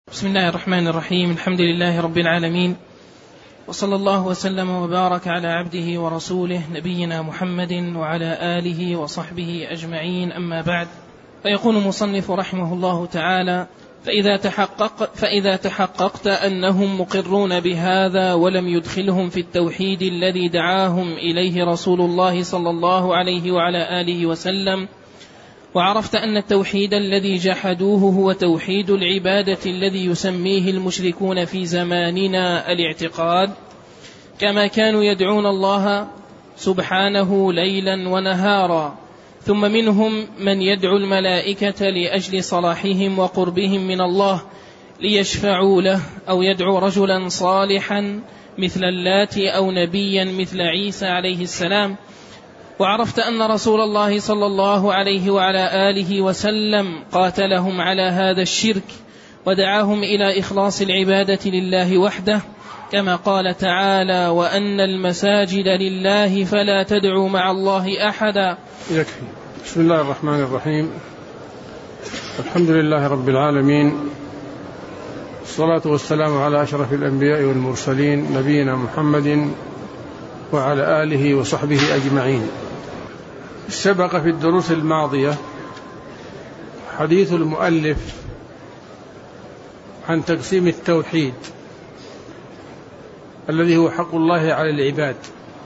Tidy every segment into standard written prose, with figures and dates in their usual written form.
بسم الله الرحمن الرحيم. الحمد لله رب العالمين، وصلى الله وسلم وبارك على عبده ورسوله نبينا محمد وعلى آله وصحبه أجمعين، أما بعد. فيقول المصنف رحمه الله تعالى: فإذا تحققت أنهم مقرون بهذا ولم يدخلهم في التوحيد الذي دعاهم إليه رسول الله صلى الله عليه وعلى آله وسلم، وعرفت أن التوحيد الذي جحدوه هو توحيد العبادة الذي يسميه المشركون في زماننا الاعتقاد، كما كانوا يدعون الله سبحانه ليلا ونهارا. ثم منهم من يدعو الملائكة لأجل صلاحهم وقربهم من الله ليشفعوا له، أو يدعو رجلا صالحا مثل اللات أو نبيا مثل عيسى عليه السلام. وعرفت أن رسول الله صلى الله عليه وعلى آله وسلم قاتلهم على هذا الشرك ودعاهم إلى إخلاص العبادة لله وحده، كما قال تعالى: وأن المساجد لله فلا تدعوا مع الله أحدا. يكفي. بسم الله الرحمن الرحيم. الحمد لله رب العالمين، الصلاة والسلام على أشرف الأنبياء والمرسلين نبينا محمد وعلى آله وصحبه أجمعين. سبق في الدروس الماضية حديث المؤلف عن تقسيم التوحيد الذي هو حق الله على العباد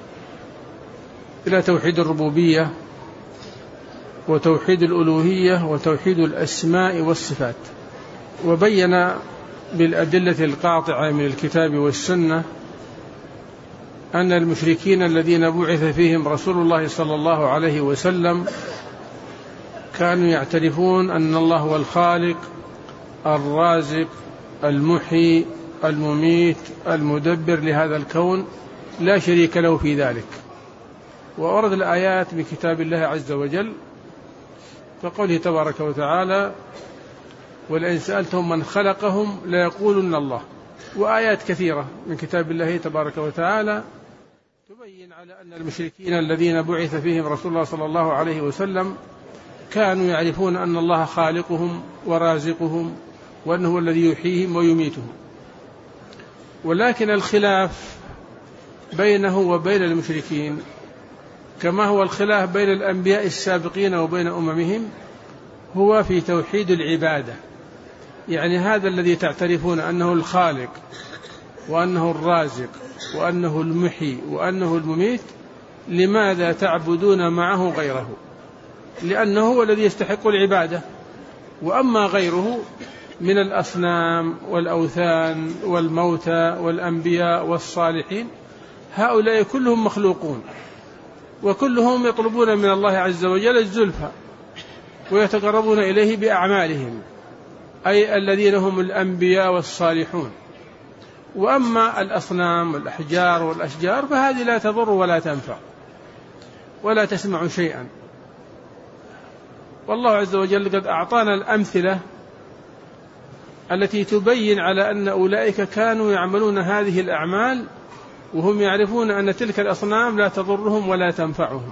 إلى توحيد الربوبية وتوحيد الألوهية وتوحيد الأسماء والصفات، وبين بالأدلة القاطعة من الكتاب والسنة أن المشركين الذين بعث فيهم رسول الله صلى الله عليه وسلم كانوا يعترفون أن الله هو الخالق الرازق المحيي المميت المدبر لهذا الكون، لا شريك له في ذلك. وأورد الآيات من كتاب الله عز وجل فقوله تبارك وتعالى: ولئن سألتهم من خلقهم ليقولن الله. وآيات كثيرة من كتاب الله تبارك وتعالى تبين على أن المشركين الذين بعث فيهم رسول الله صلى الله عليه وسلم كانوا يعرفون أن الله خالقهم ورازقهم وأنه هو الذي يحييهم ويميتهم. ولكن الخلاف بينه وبين المشركين كما هو الخلاف بين الأنبياء السابقين وبين أممهم هو في توحيد العبادة. يعني هذا الذي تعترفون أنه الخالق وأنه الرازق وأنه المحيي وأنه المميت، لماذا تعبدون معه غيره؟ لأنه هو الذي يستحق العبادة. وأما غيره من الأصنام والأوثان والموتى والأنبياء والصالحين، هؤلاء كلهم مخلوقون وكلهم يطلبون من الله عز وجل الزلفى ويتقربون إليه بأعمالهم، أي الذين هم الأنبياء والصالحون. وأما الأصنام والأحجار والأشجار فهذه لا تضر ولا تنفع ولا تسمع شيئا. والله عز وجل قد أعطانا الأمثلة التي تبين على أن أولئك كانوا يعملون هذه الأعمال وهم يعرفون أن تلك الأصنام لا تضرهم ولا تنفعهم.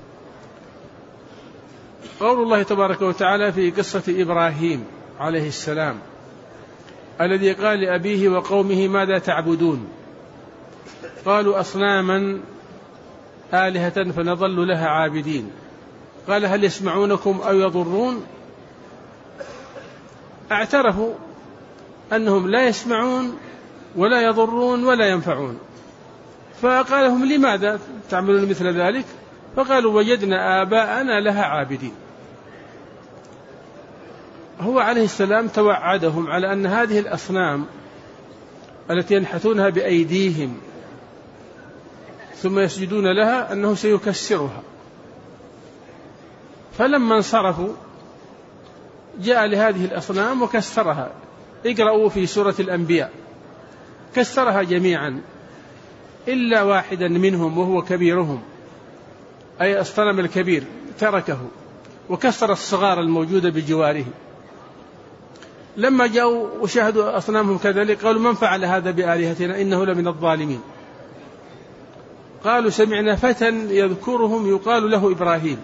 قول الله تبارك وتعالى في قصة إبراهيم عليه السلام الذي قال لأبيه وقومه: ماذا تعبدون؟ قالوا: أصناما آلهة فنظل لها عابدين. قال: هل يسمعونكم أو يضرون؟ اعترفوا أنهم لا يسمعون ولا يضرون ولا ينفعون. فقال لهم: لماذا تعملون مثل ذلك؟ فقالوا: وجدنا آباءنا لها عابدين. هو عليه السلام توعدهم على أن هذه الأصنام التي ينحتونها بأيديهم ثم يسجدون لها أنه سيكسرها. فلما انصرفوا جاء لهذه الأصنام وكسرها. اقرأوا في سورة الأنبياء، كسرها جميعا إلا واحدا منهم وهو كبيرهم، أي الصنم الكبير تركه وكسر الصغار الموجودة بجواره. لما جاءوا وشاهدوا أصنامهم كذلك قالوا: من فعل هذا بآلهتنا إنه لمن الظالمين. قالوا: سمعنا فتى يذكرهم يقال له إبراهيم.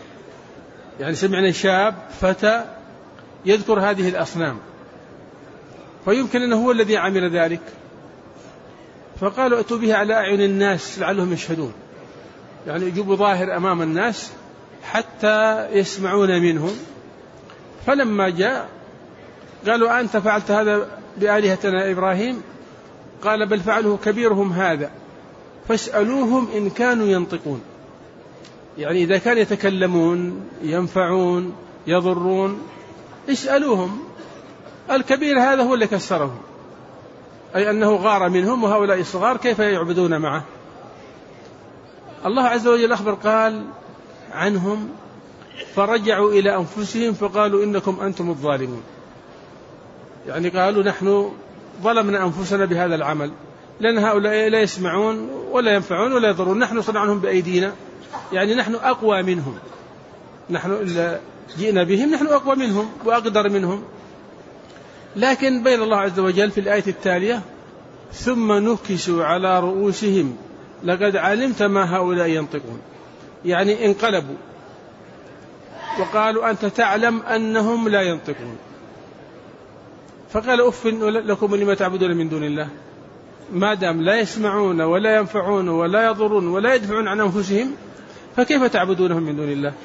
يعني سمعنا شاب فتى يذكر هذه الأصنام. فيمكن أنه هو الذي عمل ذلك. فقالوا أتوا به على أعين الناس لعلهم يشهدون، يعني يجيبوا ظاهر أمام الناس حتى يسمعون منهم. فلما جاء قالوا أنت فعلت هذا بآلهتنا إبراهيم؟ قال بل فعله كبيرهم هذا فاسألوهم إن كانوا ينطقون. يعني إذا كانوا يتكلمون ينفعون يضرون اسألوهم. الكبير هذا هو اللي كسرهم، أي أنه غار منهم، وهؤلاء الصغار كيف يعبدون معه؟ الله عز وجل أخبر قال عنهم فرجعوا إلى أنفسهم فقالوا إنكم أنتم الظالمون. يعني قالوا نحن ظلمنا أنفسنا بهذا العمل، لأن هؤلاء لا يسمعون ولا ينفعون ولا يضرون، نحن صنعناهم بأيدينا، يعني نحن أقوى منهم، نحن إلا جئنا بهم نحن أقوى منهم وأقدر منهم. لكن بين الله عز وجل في الآية التالية ثم نكسوا على رؤوسهم لقد علمت ما هؤلاء ينطقون، يعني انقلبوا وقالوا أنت تعلم أنهم لا ينطقون. فقال أف لكم لما تعبدون من دون الله، ما دام لا يسمعون ولا ينفعون ولا يضرون ولا يدفعون عن أنفسهم فكيف تعبدونهم من دون الله؟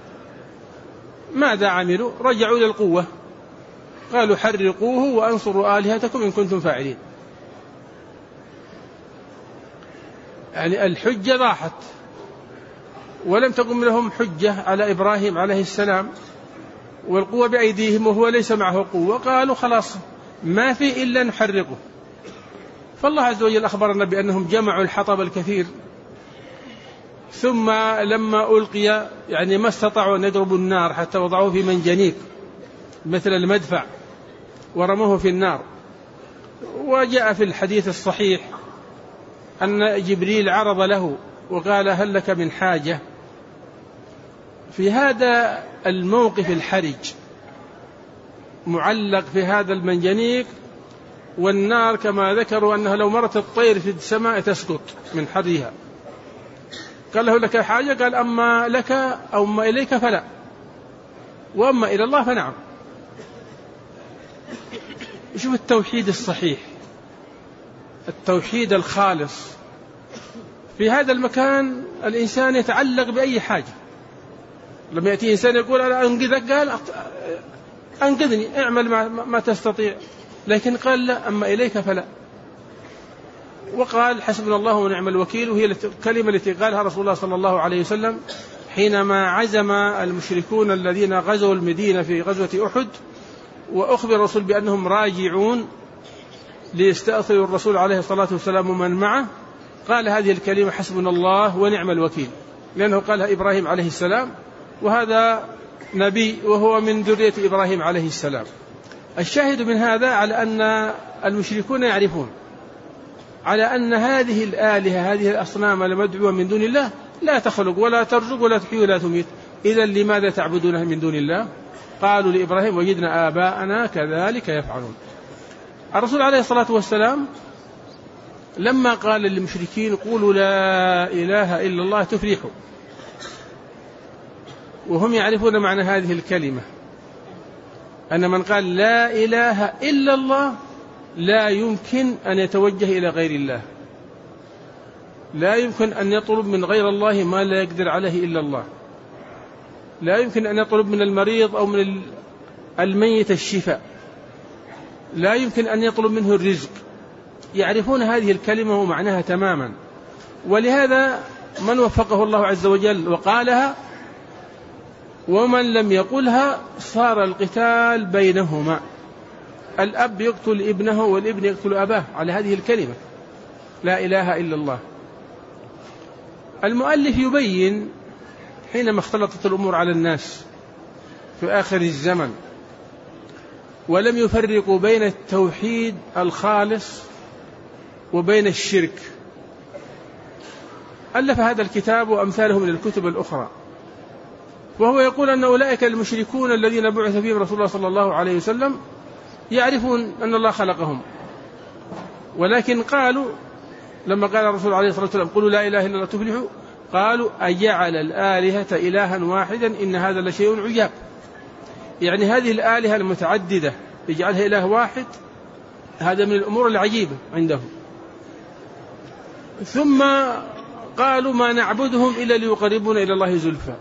ماذا عملوا؟ رجعوا إلى القوة، قالوا حرقوه وأنصروا آلهتكم إن كنتم فاعلين. يعني الحجة راحت ولم تقم لهم حجة على إبراهيم عليه السلام، والقوة بأيديهم وهو ليس معه قوة، قالوا خلاص ما في إلا نحرقه. فالله عز وجل أخبرنا بأنهم جمعوا الحطب الكثير، ثم لما ألقي يعني ما استطاعوا أن يضربوا النار حتى وضعوه في منجنيق مثل المدفع ورموه في النار. وجاء في الحديث الصحيح أن جبريل عرض له وقال هل لك من حاجة؟ في هذا الموقف الحرج معلق في هذا المنجنيق، والنار كما ذكروا أنها لو مرت الطير في السماء تسقط من حرها. قال له لك حاجة؟ قال أما لك أو أما إليك فلا، وأما إلى الله فنعم. شوف التوحيد الصحيح، التوحيد الخالص. في هذا المكان الإنسان يتعلق بأي حاجة. لما يأتي إنسان يقول أنا أنقذك، قال أنقذني اعمل ما تستطيع، لكن قال لا أما إليك فلا. وقال حسبنا الله ونعم الوكيل، وهي الكلمة التي قالها رسول الله صلى الله عليه وسلم حينما عزم المشركون الذين غزوا المدينة في غزوة أحد، وأخبر الرسول بأنهم راجعون ليستأثروا الرسول عليه الصلاة والسلام ومن معه، قال هذه الكلمة حسبنا الله ونعم الوكيل، لأنه قالها إبراهيم عليه السلام، وهذا نبي وهو من ذرية إبراهيم عليه السلام. الشاهد من هذا على أن المشركون يعرفون على أن هذه الآلهة هذه الأصنام المدعوة من دون الله لا تخلق ولا ترزق ولا تحيي ولا تميت، إذن لماذا تعبدونها من دون الله؟ قالوا لإبراهيم وجدنا آباءنا كذلك يفعلون. الرسول عليه الصلاة والسلام لما قال للمشركين قولوا لا إله إلا الله تفلحوا، وهم يعرفون معنى هذه الكلمة، أن من قال لا إله إلا الله لا يمكن أن يتوجه إلى غير الله، لا يمكن أن يطلب من غير الله ما لا يقدر عليه إلا الله، لا يمكن أن يطلب من المريض أو من الميت الشفاء، لا يمكن أن يطلب منه الرزق. يعرفون هذه الكلمة ومعناها تماما، ولهذا من وفقه الله عز وجل وقالها ومن لم يقلها صار القتال بينهما، الأب يقتل ابنه والابن يقتل أباه على هذه الكلمة لا إله إلا الله. المؤلف يبين حينما اختلطت الأمور على الناس في آخر الزمن ولم يفرقوا بين التوحيد الخالص وبين الشرك، ألف هذا الكتاب وأمثاله من الكتب الأخرى، وهو يقول أن أولئك المشركون الذين بعث فيهم رسول الله صلى الله عليه وسلم يعرفون أن الله خلقهم، ولكن قالوا لما قال الرسول عليه الصلاة والسلام قولوا لا إله إلا الله تفلحوا، قالوا أجعل الآلهة إلها واحدا إن هذا لشيء عجاب. يعني هذه الآلهة المتعددة يجعلها إله واحد، هذا من الأمور العجيبة عندهم. ثم قالوا ما نعبدهم إلا ليقربونا إلى الله زلفى.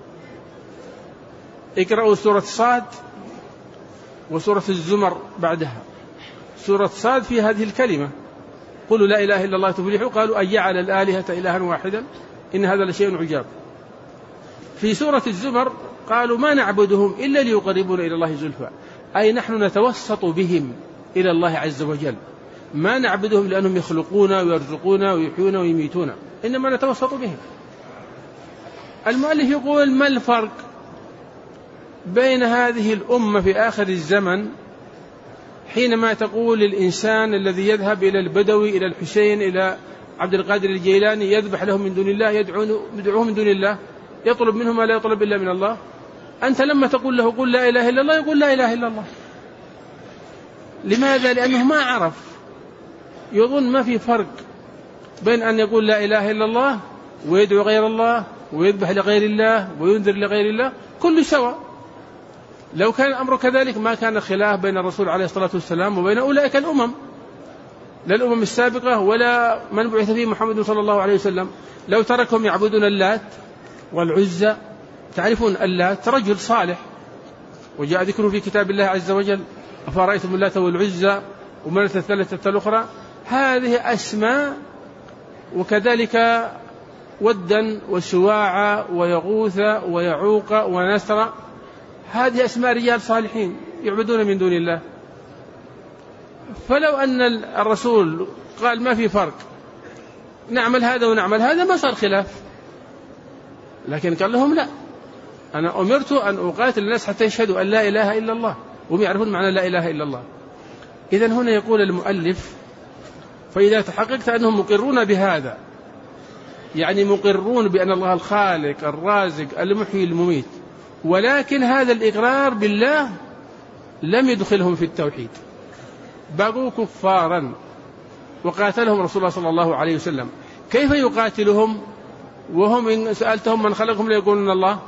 اقرأوا سورة صاد وسورة الزمر بعدها. سورة صاد في هذه الكلمة قولوا لا إله إلا الله تفلحوا، قالوا أجعل الآلهة إلها واحدا إن هذا لشيء عجاب. في سورة الزمر قالوا ما نعبدهم إلا ليقربونا إلى الله زلفى، أي نحن نتوسط بهم إلى الله عز وجل، ما نعبدهم لأنهم يخلقون ويرزقون ويحيون ويميتون، إنما نتوسط بهم. المؤلف يقول ما الفرق بين هذه الأمة في آخر الزمن حينما تقول الإنسان الذي يذهب إلى البدوي إلى الحسين إلى عبد القادر الجيلاني يذبح لهم من دون الله، يدعوه من دون الله، يطلب منه ما لا يطلب إلا من الله، أنت لما تقول له قل لا إله إلا الله يقول لا إله إلا الله. لماذا؟ لأنه ما عرف، يظن ما في فرق بين أن يقول لا إله إلا الله ويدعو غير الله ويذبح لغير الله وينذر لغير الله، كل سواء. لو كان الأمر كذلك ما كان خلاف بين الرسول عليه الصلاة والسلام وبين أولئك الأمم، لا الأمم السابقة ولا من بعث فيه محمد صلى الله عليه وسلم. لو تركهم يعبدون اللات والعزى، تعرفون اللات رجل صالح وجاء ذكره في كتاب الله عز وجل، أفرأيتم اللات والعزى ومناة الثالثة الأخرى، هذه أسماء، وكذلك ودا وسواع ويغوث ويعوق ونسر، هذه أسماء رجال صالحين يعبدون من دون الله. فلو أن الرسول قال ما في فرق نعمل هذا ونعمل هذا ما صار خلاف، لكن قال لهم لا، أنا أمرت أن أقاتل الناس حتى يشهدوا أن لا إله إلا الله وهم يعرفون معنى لا إله إلا الله. إذن هنا يقول المؤلف فإذا تحققت أنهم مقرون بهذا، يعني مقرون بأن الله الخالق الرازق المحيي المميت، ولكن هذا الإقرار بالله لم يدخلهم في التوحيد، بقوا كفارا وقاتلهم رسول الله صلى الله عليه وسلم. كيف يقاتلهم وهم إن سألتهم من خلقهم ليقولون الله،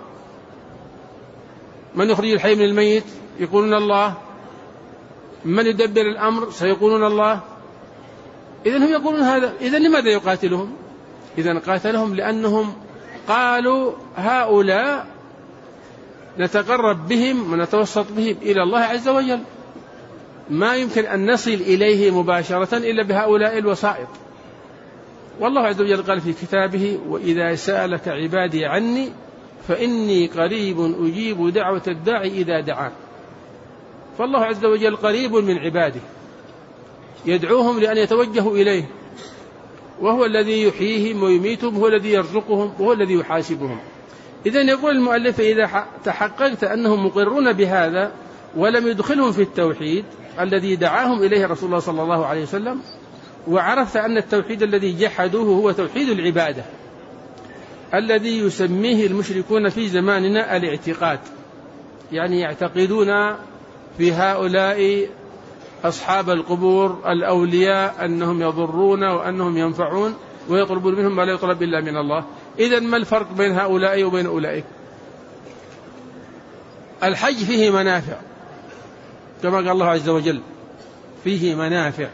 من يخرج الحي من الميت يقولون الله، من يدبر الأمر سيقولون الله. إذن هم يقولون هذا، إذن لماذا يقاتلهم؟ إذن قاتلهم لأنهم قالوا هؤلاء نتقرب بهم ونتوسط بهم إلى الله عز وجل، ما يمكن أن نصل إليه مباشرة إلا بهؤلاء الوسائط. والله عز وجل قال في كتابه وإذا سألك عبادي عني فإني قريب أجيب دعوة الداعي إذا دعان. فالله عز وجل قريب من عباده يدعوهم لأن يتوجهوا إليه، وهو الذي يحييهم ويميتهم، هو الذي يرزقهم وهو الذي يحاسبهم. إذن يقول المؤلف إذا تحققت أنهم مقرون بهذا ولم يدخلهم في التوحيد الذي دعاهم إليه رسول الله صلى الله عليه وسلم، وعرفت أن التوحيد الذي جحدوه هو توحيد العبادة الذي يسميه المشركون في زماننا الاعتقاد، يعني يعتقدون في هؤلاء أصحاب القبور الأولياء أنهم يضرون وأنهم ينفعون ويطلبون منهم ما لا يطلب إلا من الله. إذن ما الفرق بين هؤلاء وبين أولئك؟ الحج فيه منافع كما قال الله عز وجل فيه منافع،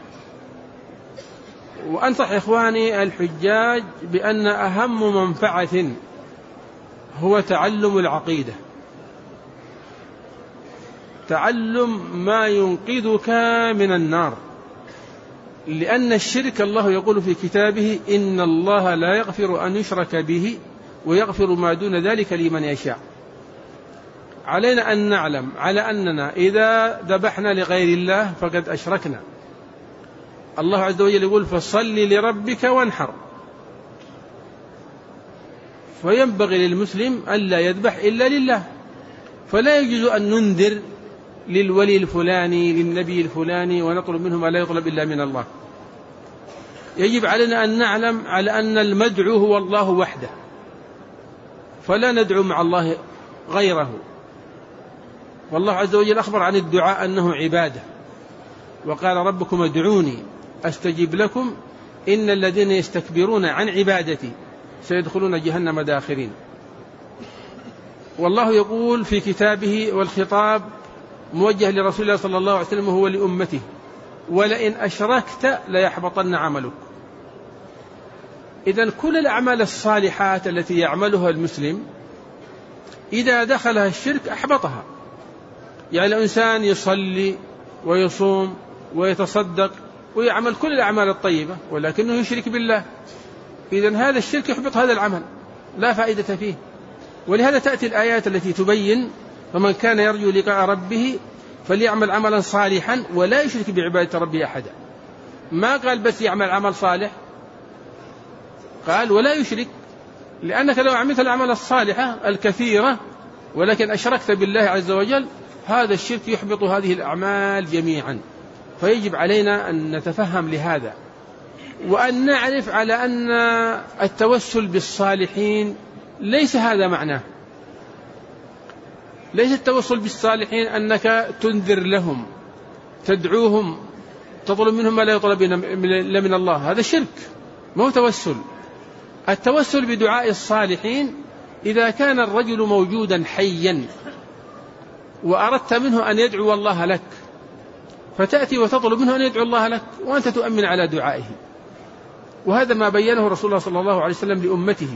وأنصح إخواني الحجاج بأن أهم منفعة هو تعلم العقيدة، تعلم ما ينقذك من النار، لأن الشرك الله يقول في كتابه إن الله لا يغفر أن يشرك به ويغفر ما دون ذلك لمن يشاء. علينا أن نعلم على أننا إذا ذبحنا لغير الله فقد أشركنا. الله عز وجل يقول فصل لربك وانحر، فينبغي للمسلم ألا يذبح إلا لله، فلا يجوز أن ننذر للولي الفلاني للنبي الفلاني ونطلب منه ما لا يطلب إلا من الله. يجب علينا أن نعلم على أن المدعو هو الله وحده، فلا ندعو مع الله غيره. والله عز وجل أخبر عن الدعاء أنه عبادة، وقال ربكم ادعوني أستجب لكم إن الذين يستكبرون عن عبادتي سيدخلون جهنم داخرين. والله يقول في كتابه والخطاب موجه لرسول الله صلى الله عليه وسلم وهو لأمته ولئن أشركت ليحبطن عملك. إذن كل الأعمال الصالحات التي يعملها المسلم إذا دخلها الشرك أحبطها. يعني الإنسان يصلي ويصوم ويتصدق ويعمل كل الأعمال الطيبة ولكنه يشرك بالله، إذن هذا الشرك يحبط هذا العمل، لا فائدة فيه. ولهذا تأتي الآيات التي تبين فمن كان يرجو لقاء ربه فليعمل عملا صالحا ولا يشرك بعبادة ربه أحدا. ما قال بس يعمل عمل صالح، قال ولا يشرك، لأنك لو عملت الأعمال الصالحة الكثيرة ولكن أشركت بالله عز وجل هذا الشرك يحبط هذه الأعمال جميعا. فيجب علينا أن نتفهم لهذا، وأن نعرف على أن التوسل بالصالحين ليس هذا معناه. ليس التوسل بالصالحين أنك تنذر لهم، تدعوهم، تطلب منهم ما لا يطلب إلا من الله، هذا شرك، ما هو توسل. التوسل بدعاء الصالحين إذا كان الرجل موجودا حيا وأردت منه أن يدعو الله لك، فتأتي وتطلب منه أن يدعو الله لك وأنت تؤمن على دعائه. وهذا ما بينه رسول الله صلى الله عليه وسلم لأمته،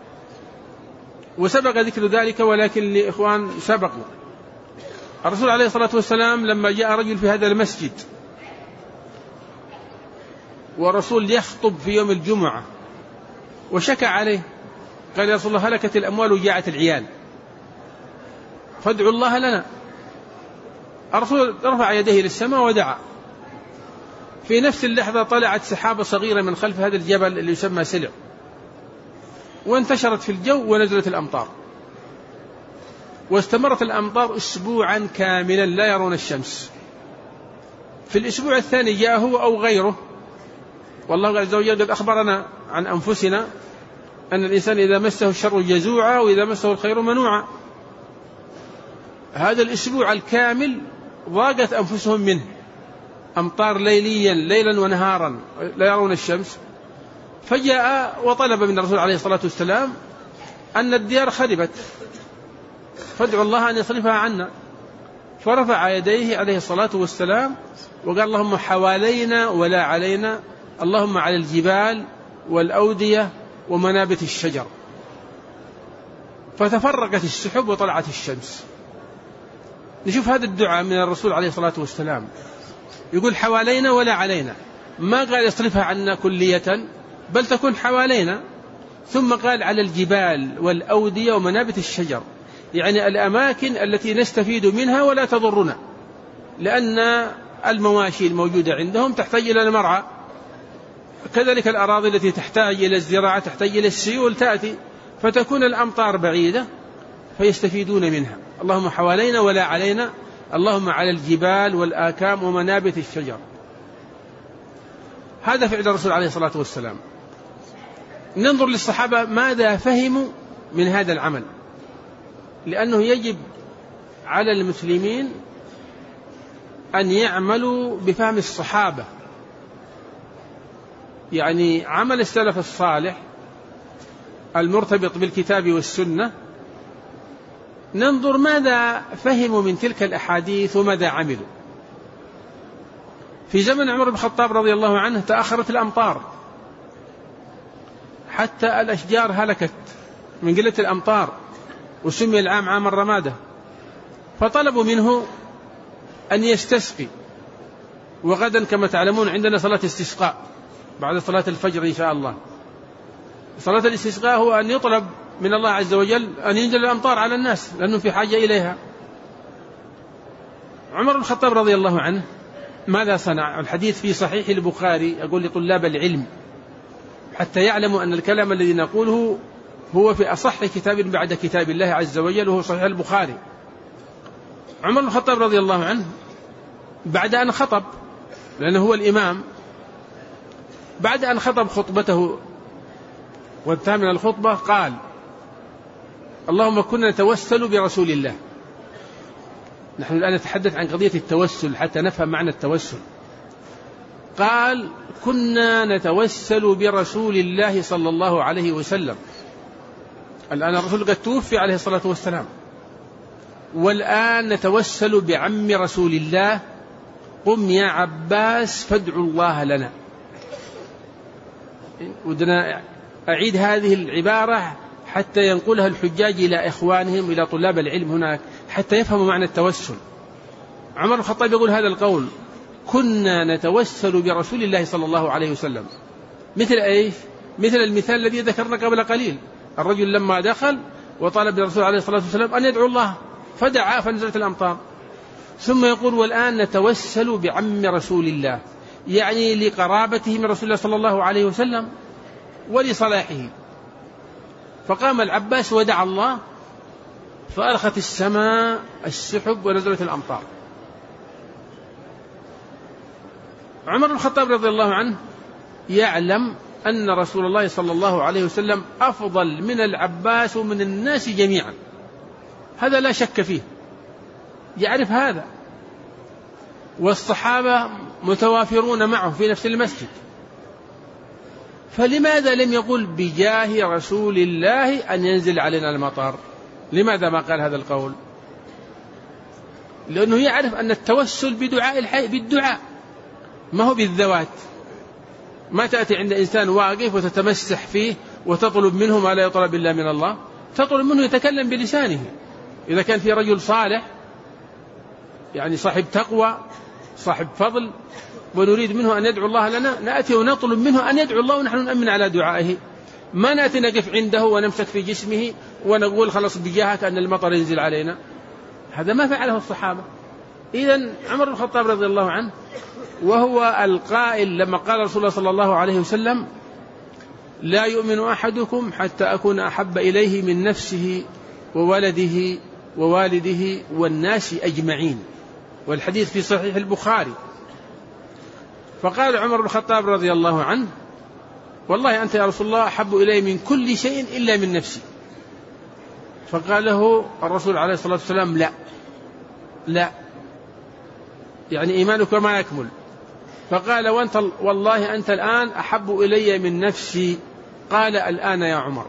وسبق ذكر ذلك ولكن لإخوان سبقوا. الرسول عليه الصلاة والسلام لما جاء رجل في هذا المسجد ورسول يخطب في يوم الجمعة وشكى عليه، قال يا رسول الله هلكت الأموال وجاعت العيال فادعوا الله لنا. الرسول رفع يديه للسماء ودعا. في نفس اللحظة طلعت سحابة صغيرة من خلف هذا الجبل اللي يسمى سلع، وانتشرت في الجو ونزلت الأمطار، واستمرت الأمطار أسبوعا كاملا لا يرون الشمس. في الأسبوع الثاني جاء هو أو غيره، والله عز وجل قد أخبرنا عن أنفسنا أن الإنسان إذا مسه الشر جزوعا وإذا مسه الخير منوعا. هذا الأسبوع الكامل ضاقت أنفسهم منه، أمطار ليلا ونهارا لا يرون الشمس. فجاء وطلب من الرسول عليه الصلاة والسلام أن الديار خربت فادعوا الله أن يصرفها عنا. فرفع يديه عليه الصلاة والسلام وقال اللهم حوالينا ولا علينا، اللهم على الجبال والأودية ومنابت الشجر. فتفرقت السحب وطلعت الشمس. نشوف هذا الدعاء من الرسول عليه الصلاة والسلام، يقول حوالينا ولا علينا، ما قال يصرفها عنا كلية بل تكون حوالينا، ثم قال على الجبال والأودية ومنابت الشجر، يعني الأماكن التي نستفيد منها ولا تضرنا، لأن المواشي الموجودة عندهم تحتاج إلى المرعى، كذلك الأراضي التي تحتاج إلى الزراعة تحتاج إلى السيول تأتي، فتكون الأمطار بعيدة فيستفيدون منها. اللهم حوالينا ولا علينا، اللهم على الجبال والآكام ومنابت الشجر. هذا فعل الرسول عليه الصلاة والسلام. ننظر للصحابة ماذا فهموا من هذا العمل، لأنه يجب على المسلمين أن يعملوا بفهم الصحابة، يعني عمل السلف الصالح المرتبط بالكتاب والسنة. ننظر ماذا فهموا من تلك الأحاديث وماذا عملوا. في زمن عمر بن الخطاب رضي الله عنه تأخرت الأمطار حتى الأشجار هلكت من قلة الأمطار، وسمي العام عام الرمادة. فطلبوا منه أن يستسقي، وغدا كما تعلمون عندنا صلاة استسقاء بعد صلاة الفجر إن شاء الله. صلاة الاستسقاء هو أن يطلب من الله عز وجل أن ينزل الأمطار على الناس لأنه في حاجة إليها. عمر بن الخطاب رضي الله عنه ماذا صنع؟ الحديث في صحيح البخاري، أقول لطلاب العلم حتى يعلموا أن الكلام الذي نقوله هو في أصح كتاب بعد كتاب الله عز وجل وهو صحيح البخاري. عمر بن الخطاب رضي الله عنه بعد أن خطب، لأنه هو الإمام، بعد أن خطب خطبته وانتهى من الخطبة قال اللهم كنا نتوسل برسول الله. نحن الآن نتحدث عن قضية التوسل حتى نفهم معنى التوسل. قال كنا نتوسل برسول الله صلى الله عليه وسلم. الآن الرسول قد توفي عليه الصلاة والسلام، والآن نتوسل بعم رسول الله قم يا عباس فادعوا الله لنا. ودنا أعيد هذه العبارة حتى ينقلها الحجاج إلى إخوانهم إلى طلاب العلم هناك حتى يفهموا معنى التوسل. عمر الخطاب يقول هذا القول: كنا نتوسل برسول الله صلى الله عليه وسلم. مثل إيش؟ مثل المثال الذي ذكرنا قبل قليل، الرجل لما دخل وطلب الرسول عليه الصلاة والسلام أن يدعو الله فدعا فنزلت الأمطار. ثم يقول: والآن نتوسل بعم رسول الله، يعني لقرابته من رسول الله صلى الله عليه وسلم ولصلاحه. فقام العباس ودعا الله فأرخت السماء السحب ونزلت الأمطار. عمر الخطاب رضي الله عنه يعلم أن رسول الله صلى الله عليه وسلم أفضل من العباس ومن الناس جميعا، هذا لا شك فيه، يعرف هذا، والصحابة متوافرون معه في نفس المسجد، فلماذا لم يقل بجاه رسول الله أن ينزل علينا المطر؟ لماذا ما قال هذا القول؟ لأنه يعرف أن التوسل بدعاء الحي بالدعاء، ما هو بالذوات. ما تأتي عند إنسان واقف وتتمسح فيه وتطلب منه ما لا يطلب إلا من الله، تطلب منه يتكلم بلسانه. إذا كان في رجل صالح يعني صاحب تقوى صاحب فضل ونريد منه أن يدعو الله لنا، نأتي ونطلب منه أن يدعو الله ونحن نؤمن على دعائه، ما نأتي نقف عنده ونمسك في جسمه ونقول خلص بجاهك أن المطر ينزل علينا. هذا ما فعله الصحابة. إذن عمر بن الخطاب رضي الله عنه وهو القائل لما قال رسول الله صلى الله عليه وسلم: لا يؤمن أحدكم حتى أكون أحب إليه من نفسه وولده ووالده والناس أجمعين، والحديث في صحيح البخاري. فقال عمر بن الخطاب رضي الله عنه: والله أنت يا رسول الله أحب إلي من كل شيء إلا من نفسي. فقال له الرسول عليه الصلاة والسلام: لا، يعني إيمانك ما يكمل. فقال: وأنت والله أنت الآن أحب إلي من نفسي. قال: الآن يا عمر.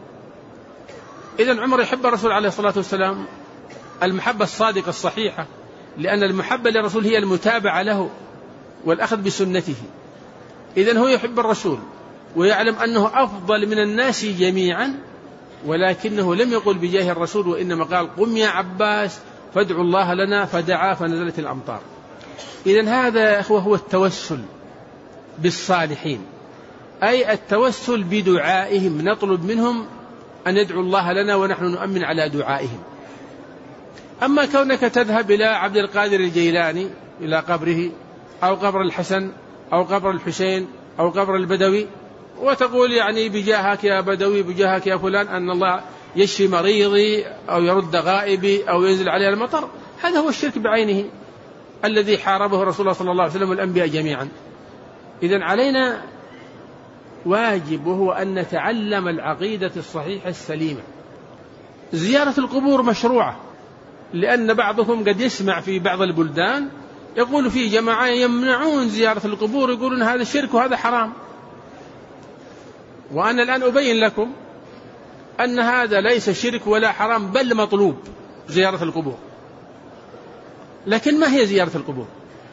إذن عمر يحب الرسول عليه الصلاة والسلام المحبة الصادقة الصحيحة، لأن المحبة للرسول هي المتابعة له والأخذ بسنته. إذن هو يحب الرسول ويعلم أنه أفضل من الناس جميعا، ولكنه لم يقل بجاه الرسول، وإنما قال: قم يا عباس فادعوا الله لنا، فدعا فنزلت الأمطار. إذن هذا يا أخوة هو التوسل بالصالحين، أي التوسل بدعائهم، نطلب منهم أن يدعوا الله لنا ونحن نؤمن على دعائهم. أما كونك تذهب إلى عبد القادر الجيلاني إلى قبره أو قبر الحسن أو قبر الحسين أو قبر البدوي وتقول يعني بجاهك يا بدوي بجاهك يا فلان أن الله يشفي مريضي أو يرد غائبي أو ينزل عليه المطر، هذا هو الشرك بعينه الذي حاربه رسول الله صلى الله عليه وسلم والأنبياء جميعا. إذن علينا واجب وهو أن نتعلم العقيدة الصحيحة السليمة. زيارة القبور مشروعة، لأن بعضهم قد يسمع في بعض البلدان يقول في جماعة يمنعون زيارة القبور، يقولون هذا شرك وهذا حرام. وأنا الآن أبين لكم أن هذا ليس شرك ولا حرام، بل مطلوب زيارة القبور. لكن ما هي زيارة القبور؟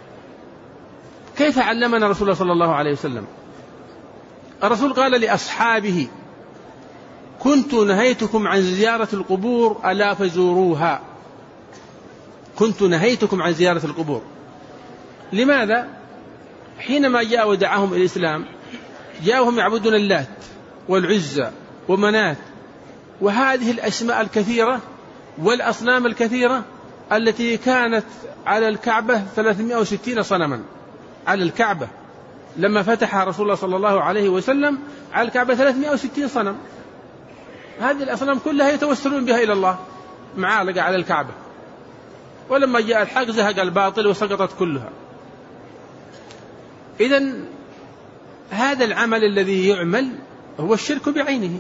كيف علمنا رسول الله صلى الله عليه وسلم؟ الرسول قال لأصحابه: كنت نهيتكم عن زيارة القبور ألا فزوروها. كنت نهيتكم عن زيارة القبور. لماذا؟ حينما جاء ودعاهم إلى الإسلام جاءهم يعبدون اللات والعزى ومنات وهذه الأسماء الكثيرة والأصنام الكثيرة التي كانت على الكعبة 360 صنما على الكعبة. لما فتح رسول الله صلى الله عليه وسلم على الكعبة 360 صنم، هذه الأصنام كلها يتوسلون بها إلى الله معالقة على الكعبة. ولما جاء الحق زهق الباطل وسقطت كلها. إذن هذا العمل الذي يعمل هو الشرك بعينه.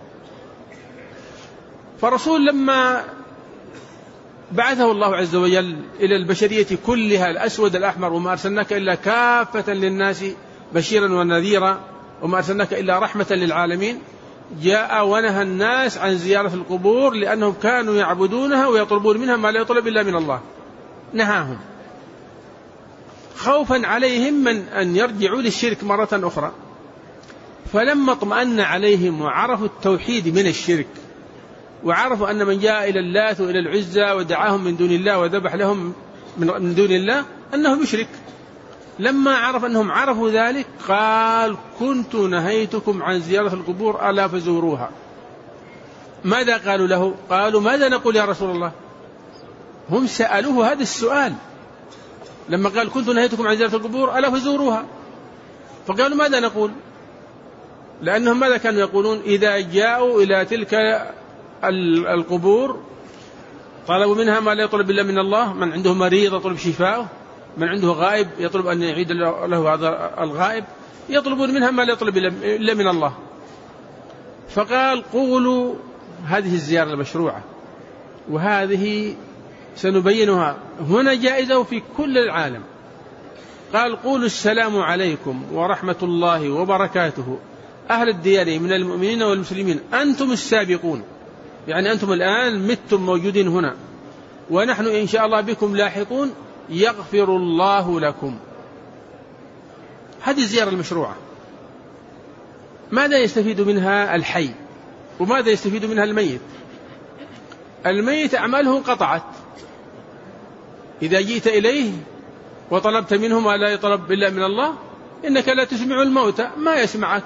فرسول لما بعثه الله عز وجل إلى البشرية كلها الأسود الأحمر: وما أرسلناك إلا كافة للناس بشيرا ونذيرا وما أرسلناك إلا رحمة للعالمين، جاء ونهى الناس عن زيارة القبور لأنهم كانوا يعبدونها ويطلبون منها ما لا يطلب إلا من الله، نهاهم. خوفا عليهم من أن يرجعوا للشرك مرة أخرى. فلما اطمأن عليهم وعرفوا التوحيد من الشرك، وعرفوا أن من جاء إلى اللات وإلى العزى ودعاهم من دون الله وذبح لهم من دون الله أنه مشرك، لما عرف أنهم عرفوا ذلك قال: كنت نهيتكم عن زيارة القبور ألا فزوروها. ماذا قالوا له؟ قالوا: ماذا نقول يا رسول الله؟ هم سألوه هذا السؤال لما قال: كنت نهيتكم عن زيارة القبور ألا فزوروها. فقالوا: ماذا نقول؟ لأنهم ماذا كانوا يقولون؟ إذا جاءوا إلى تلك القبور طلبوا منها ما لا يطلب إلا من الله. من عنده مريض يطلب شفاءه، من عنده غائب يطلب أن يعيد له هذا الغائب، يطلبون منها ما لا يطلب إلا من الله. فقال: قولوا هذه الزيارة المشروعة، وهذه سنبينها هنا جائزة في كل العالم. قال: قولوا السلام عليكم ورحمة الله وبركاته أهل الديار من المؤمنين والمسلمين، أنتم السابقون، يعني أنتم الآن متم موجودين هنا، ونحن إن شاء الله بكم لاحقون، يغفر الله لكم. هذه الزيارة المشروعة. ماذا يستفيد منها الحي وماذا يستفيد منها الميت؟ الميت أعماله قطعت، إذا جئت إليه وطلبت منه ما لا يطلب إلا من الله إنك لا تسمع الموتى، ما يسمعك.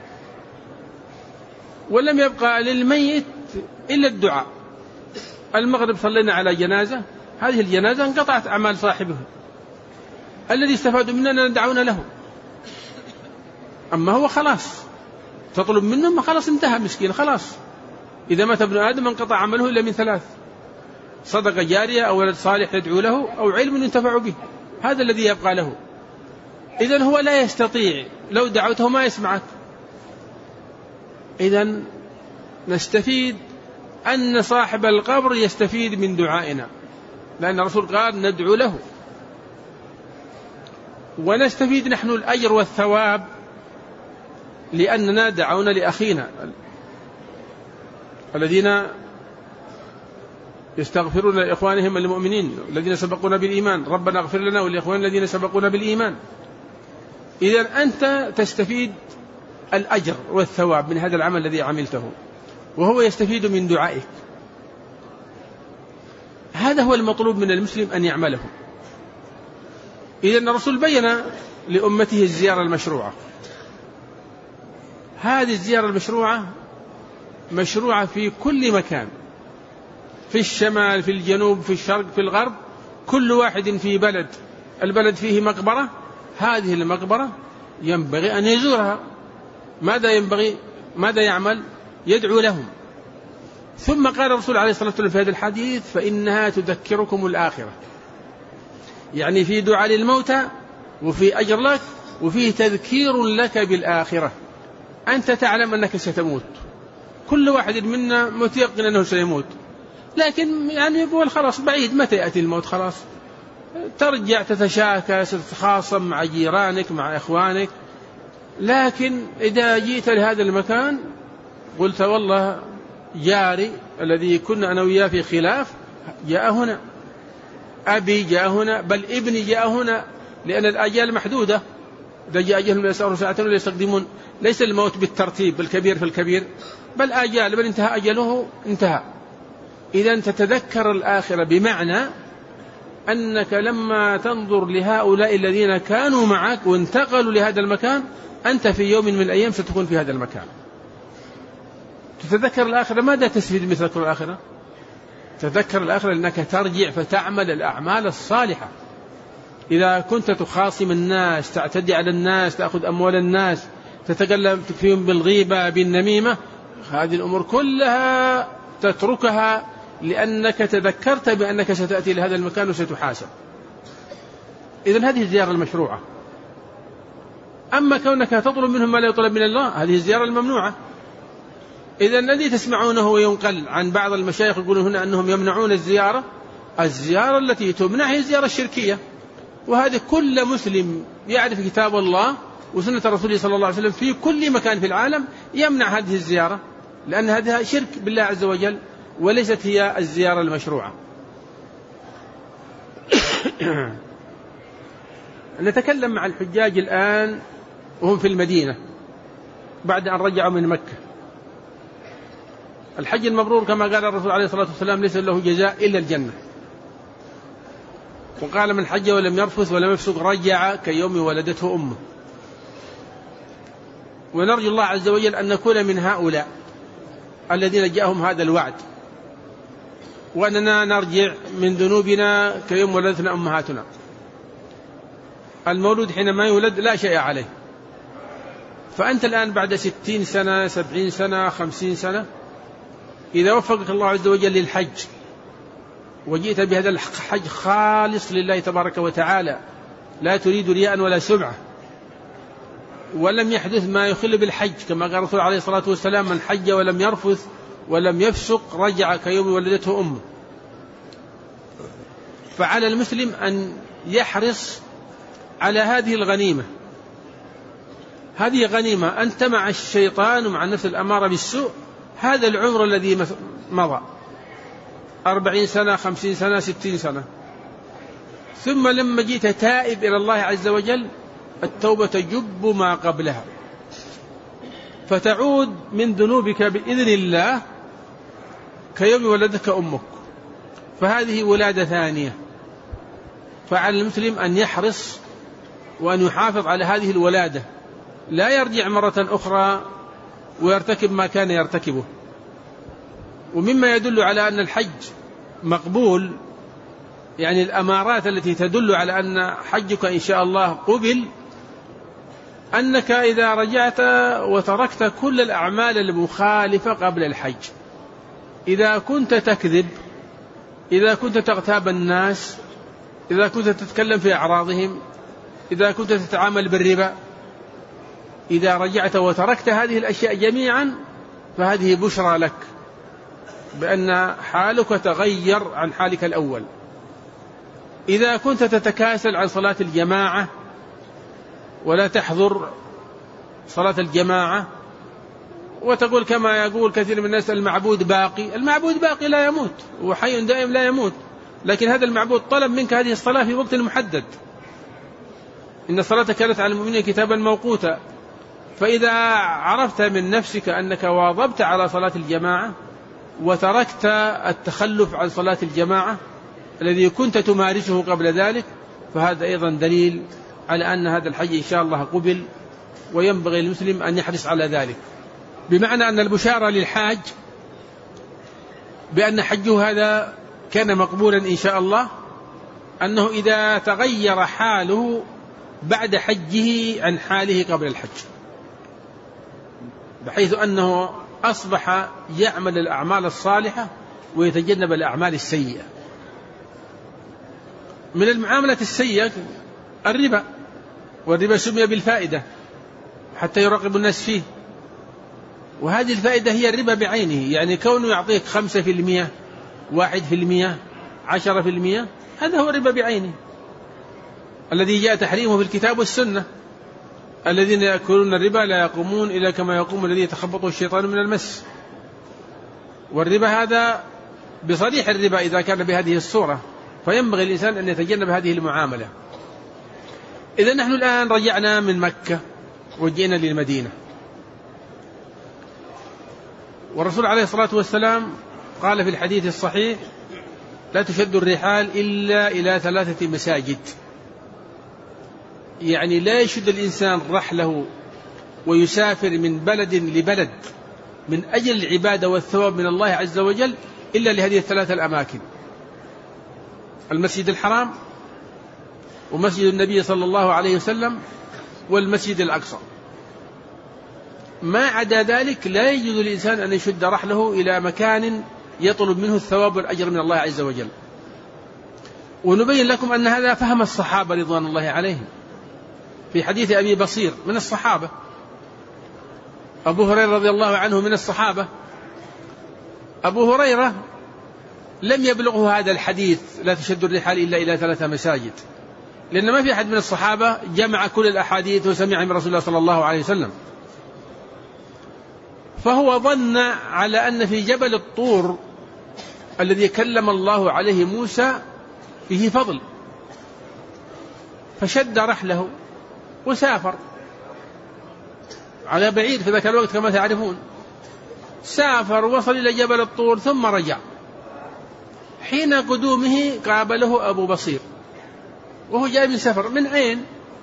ولم يبقى للميت إلا الدعاء. المغرب صلينا على جنازة، هذه الجنازة انقطعت أعمال صاحبه، الذي استفادوا مننا ندعون له. أما هو خلاص تطلب منه، ما خلاص انتهى مسكين خلاص. إذا مات ابن آدم انقطع عمله إلا من ثلاث: صدقة جارية أو ولد صالح يدعو له أو علم ينتفع به، هذا الذي يبقى له. إذن هو لا يستطيع، لو دعوته ما يسمعك. إذن نستفيد أن صاحب القبر يستفيد من دعائنا، لأن الرسول قال: ندعو له. ونستفيد نحن الأجر والثواب، لأننا دعونا لأخينا الذين يستغفرون لإخوانهم المؤمنين الذين سبقونا بالإيمان، ربنا اغفر لنا ولإخواننا الذين سبقونا بالإيمان. إذن أنت تستفيد الأجر والثواب من هذا العمل الذي عملته، وهو يستفيد من دعائك. هذا هو المطلوب من المسلم أن يعمله. إذن الرسول بين لأمته الزيارة المشروعة. هذه الزيارة المشروعة مشروعة في كل مكان، في الشمال، في الجنوب، في الشرق، في الغرب. كل واحد في بلد، البلد فيه مقبرة، هذه المقبرة ينبغي أن يزورها. ماذا ينبغي؟ ماذا يعمل؟ يدعو لهم. ثم قال الرسول عليه الصلاة والسلام في هذا الحديث: فإنها تذكركم الآخرة. يعني في دعاء للموتى، وفي أجر لك، وفيه تذكير لك بالآخرة. أنت تعلم أنك ستموت، كل واحد منا متيقن أنه سيموت، لكن يعني يقول خلاص بعيد، متى يأتي الموت؟ خلاص ترجع تتشاكى، تتخاصم مع جيرانك مع إخوانك. لكن إذا جئت لهذا المكان قلت: والله جاري الذي كنا أنا وياه في خلاف جاء هنا، أبي جاء هنا، بل ابني جاء هنا، لأن الأجال محدودة، إذا جاء أجلهم لا يستأخرون ساعة ولا يستقدمون. ليس الموت بالترتيب بالكبير في الكبير، بل آجال، بل انتهى أجله انتهى. إذن تتذكر الآخرة، بمعنى أنك لما تنظر لهؤلاء الذين كانوا معك وانتقلوا لهذا المكان، أنت في يوم من الأيام ستكون في هذا المكان. تتذكر الآخرة. ماذا تستفيد من تذكر الآخرة؟ تذكر الآخرة لأنك ترجع فتعمل الأعمال الصالحة. إذا كنت تخاصم الناس، تعتدي على الناس، تأخذ أموال الناس، تتكلم فيهم بالغيبة بالنميمة، هذه الأمور كلها تتركها، لأنك تذكرت بأنك ستأتي لهذا المكان وستحاسب. إذن هذه الزيارة المشروعة. أما كونك تطلب منهم ما لا يطلب من الله، هذه الزيارة الممنوعة. إذن الذي تسمعونه وينقل عن بعض المشايخ يقولون هنا أنهم يمنعون الزيارة التي تمنع هي الزيارة الشركية. وهذا كل مسلم يعرف كتاب الله وسنة رسوله صلى الله عليه وسلم في كل مكان في العالم يمنع هذه الزيارة، لأن هذا شرك بالله عز وجل، وليست هي الزيارة المشروعة. نتكلم مع الحجاج الآن وهم في المدينة بعد أن رجعوا من مكة. الحج المبرور كما قال الرسول عليه الصلاة والسلام ليس له جزاء إلا الجنة، وقال من حج ولم يرفث ولم يفسق رجع كيوم ولدته أمه. ونرجو الله عز وجل أن نكون من هؤلاء الذين جاءهم هذا الوعد، وأننا نرجع من ذنوبنا كيوم ولدتنا أمهاتنا. المولود حينما يولد لا شيء عليه، فأنت الآن بعد 60 سنة 70 سنة 50 سنة إذا وفقك الله عز وجل للحج وجئت بهذا الحج خالص لله تبارك وتعالى، لا تريد رياء ولا سمعة، ولم يحدث ما يخل بالحج كما قال الرسول عليه الصلاة والسلام من حج ولم يرفث ولم يفسق رجع كيوم ولدته أمه. فعلى المسلم أن يحرص على هذه الغنيمة. هذه غنيمة أنت مع الشيطان ومع النفس الأمارة بالسوء هذا العمر الذي مضى 40 سنة 50 سنة 60 سنة، ثم لما جئت تائب إلى الله عز وجل التوبة تجب ما قبلها، فتعود من ذنوبك بإذن الله كيوم ولدتك أمك. فهذه ولادة ثانية. فعلى المسلم أن يحرص وأن يحافظ على هذه الولادة، لا يرجع مرة أخرى ويرتكب ما كان يرتكبه. ومما يدل على أن الحج مقبول، يعني الأمارات التي تدل على أن حجك إن شاء الله قبل، أنك إذا رجعت وتركت كل الأعمال المخالفة قبل الحج، إذا كنت تكذب، إذا كنت تغتاب الناس، إذا كنت تتكلم في أعراضهم، إذا كنت تتعامل بالربا، إذا رجعت وتركت هذه الأشياء جميعا فهذه بشرى لك بأن حالك تغير عن حالك الأول. إذا كنت تتكاسل عن صلاة الجماعة ولا تحضر صلاة الجماعة وتقول كما يقول كثير من الناس المعبود باقي، المعبود باقي لا يموت، وحي دائم لا يموت، لكن هذا المعبود طلب منك هذه الصلاة في وقت محدد، إن الصلاة كانت على المؤمنين كتابا موقوتا. فإذا عرفت من نفسك أنك واظبت على صلاة الجماعة وتركت التخلف عن صلاة الجماعة الذي كنت تمارسه قبل ذلك، فهذا أيضا دليل على أن هذا الحج إن شاء الله قبل، وينبغي المسلم أن يحرص على ذلك. بمعنى أن البشارة للحاج بأن حجه هذا كان مقبولا إن شاء الله، أنه إذا تغير حاله بعد حجه عن حاله قبل الحج، بحيث أنه أصبح يعمل الأعمال الصالحة ويتجنب الأعمال السيئة. من المعاملة السيئة الربا، والربا سمي بالفائدة حتى يراقب الناس فيه، وهذه الفائدة هي الربا بعينه، يعني كونه يعطيك 5% 1% 10%، هذا هو الربا بعينه الذي جاء تحريمه في الكتاب والسنة. الذين يأكلون الربا لا يقومون إلا كما يقوم الذي يتخبطه الشيطان من المس. والربا هذا بصريح الربا إذا كان بهذه الصورة، فينبغي الإنسان أن يتجنب هذه المعاملة. إذا نحن الآن رجعنا من مكة وجئنا للمدينة، والرسول عليه الصلاة والسلام قال في الحديث الصحيح لا تشد الرحال إلا إلى 3 مساجد، يعني لا يشد الإنسان رحله ويسافر من بلد لبلد من أجل العبادة والثواب من الله عز وجل إلا لهذه 3 الأماكن: المسجد الحرام، ومسجد النبي صلى الله عليه وسلم، والمسجد الأقصى. ما عدا ذلك لا يجوز للإنسان أن يشد رحله إلى مكان يطلب منه الثواب والأجر من الله عز وجل. ونبين لكم أن هذا فهم الصحابة رضوان الله عليهم. في حديث أبي بصير من الصحابة، أبو هريرة رضي الله عنه من الصحابة. أبو هريرة لم يبلغه هذا الحديث لا تشد الرحال إلا إلى 3 مساجد، لأن ما في أحد من الصحابة جمع كل الأحاديث وسمع من رسول الله صلى الله عليه وسلم. فهو ظن على أن في جبل الطور الذي كلم الله عليه موسى فيه فضل، فشد رحله وسافر على بعيد في ذاك الوقت كما تعرفون. سافر وصل إلى جبل الطور ثم رجع. حين قدومه قابله أبو بصير وهو جاي من سفر. من أين؟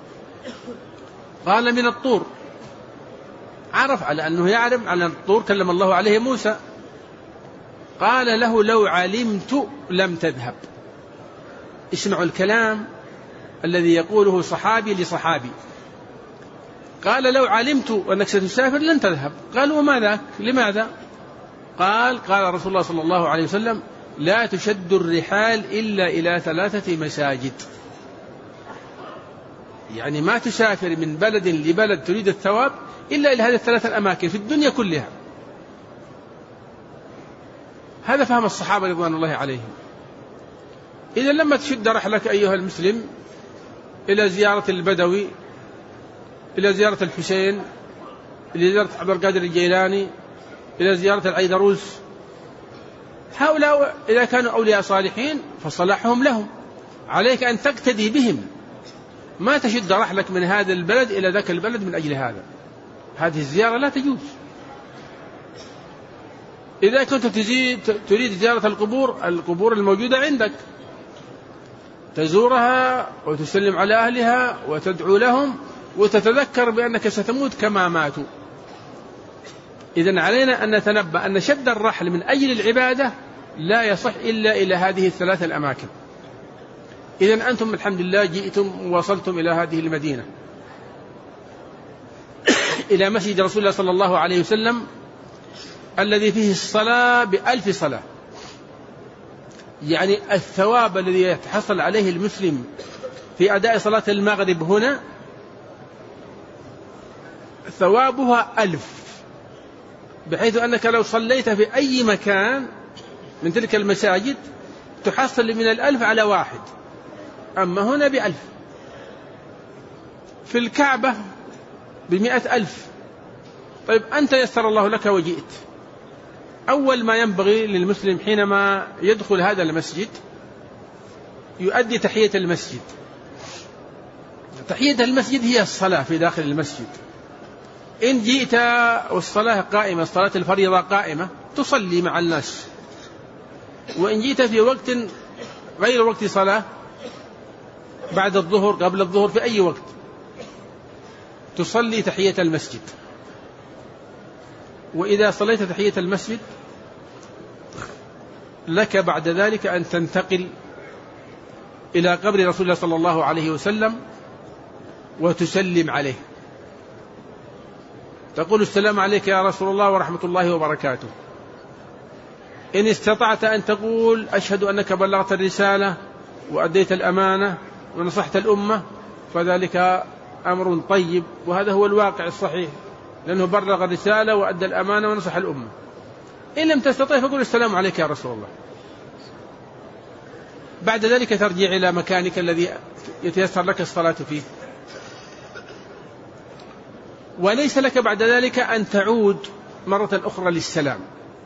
قال من الطور. عرف على أنه يعرف على الطور كلم الله عليه موسى. قال له لو علمت لم تذهب. اسمعوا الكلام الذي يقوله صحابي لصحابي. قال لو علمت أنك ستسافر لن تذهب. قال وما ذاك؟ لماذا؟ قال رسول الله صلى الله عليه وسلم لا تشد الرحال إلا إلى 3 مساجد. يعني ما تسافر من بلد لبلد تريد الثواب إلا إلى هذه 3 أماكن في الدنيا كلها. هذا فهم الصحابة رضوان الله عليهم. إذا لما تشد رحلك أيها المسلم إلى زيارة البدوي، إلى زيارة الحسين، إلى زيارة عبد القادر الجيلاني، إلى زيارة العيدروس، هؤلاء إذا كانوا أولياء صالحين فصلاحهم لهم، عليك أن تقتدي بهم، ما تشد رحلك من هذا البلد إلى ذاك البلد من أجل هذا. هذه الزيارة لا تجوز. إذا كنت تريد زيارة القبور الموجودة عندك تزورها وتسلم على أهلها وتدعو لهم وتتذكر بأنك ستموت كما ماتوا. إذن علينا أن نتنبأ أن شد الرحل من أجل العبادة لا يصح إلا إلى هذه 3 الأماكن. إذن أنتم الحمد لله جئتم ووصلتم إلى هذه المدينة، إلى مسجد رسول الله صلى الله عليه وسلم الذي فيه الصلاة ب1000 صلاة. يعني الثواب الذي يتحصل عليه المسلم في أداء صلاة المغرب هنا ثوابها 1000، بحيث أنك لو صليت في أي مكان من تلك المساجد تحصل من 1000 على 1، أما هنا ب1000. في الكعبة ب100,000. طيب أنت يسر الله لك وجئت، أول ما ينبغي للمسلم حينما يدخل هذا المسجد يؤدي تحية المسجد. تحية المسجد هي الصلاة في داخل المسجد. إن جئت والصلاة قائمة، صلاة الفريضة قائمة، تصلي مع الناس. وإن جئت في وقت غير وقت صلاة، بعد الظهر، قبل الظهر، في أي وقت، تصلي تحية المسجد. وإذا صليت تحية المسجد لك بعد ذلك أن تنتقل إلى قبر رسول الله صلى الله عليه وسلم وتسلم عليه، تقول السلام عليك يا رسول الله ورحمة الله وبركاته. إن استطعت أن تقول أشهد أنك بلغت الرسالة وأديت الأمانة ونصحت الأمة فذلك أمر طيب، وهذا هو الواقع الصحيح، لأنه بلغ الرسالة وأدى الأمانة ونصح الأمة. إن لم تستطيع فقل السلام عليك يا رسول الله. بعد ذلك ترجع إلى مكانك الذي يتيسر لك الصلاة فيه، وليس لك بعد ذلك أن تعود مرة أخرى للسلام.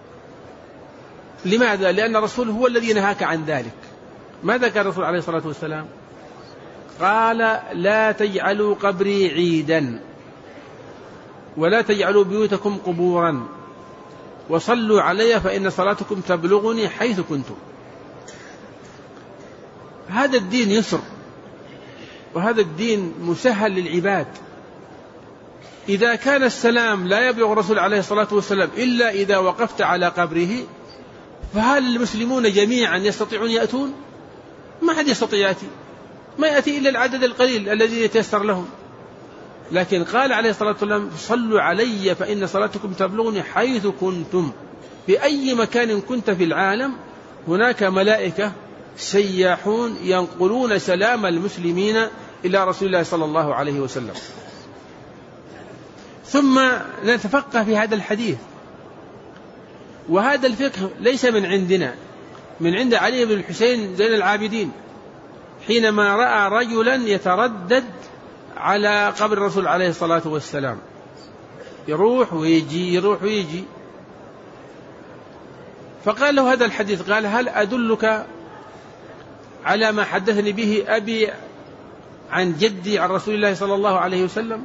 لماذا؟ لأن الرسول هو الذي نهاك عن ذلك. ماذا قال الرسول عليه الصلاة والسلام؟ قال لا تجعلوا قبري عيدا ولا تجعلوا بيوتكم قبورا وصلوا علي فإن صلاتكم تبلغني حيث كنتم. هذا الدين يسر، وهذا الدين مسهل للعباد. إذا كان السلام لا يبلغ الرسول عليه الصلاة والسلام إلا إذا وقفت على قبره، فهل المسلمون جميعا يستطيعون يأتون؟ ما حد يستطيع يأتي، ما يأتي إلا العدد القليل الذي يتيسر لهم. لكن قال عليه الصلاة والسلام صلوا علي فإن صلاتكم تبلغني حيث كنتم. في أي مكان كنت في العالم هناك ملائكة سياحون ينقلون سلام المسلمين إلى رسول الله صلى الله عليه وسلم. ثم نتفقه في هذا الحديث، وهذا الفقه ليس من عندنا، من عند علي بن الحسين زين العابدين، حينما رأى رجلا يتردد على قبر الرسول عليه الصلاة والسلام، يروح ويجي يروح ويجي، فقال له هذا الحديث، قال هل أدلك على ما حدثني به أبي عن جدي عن رسول الله صلى الله عليه وسلم،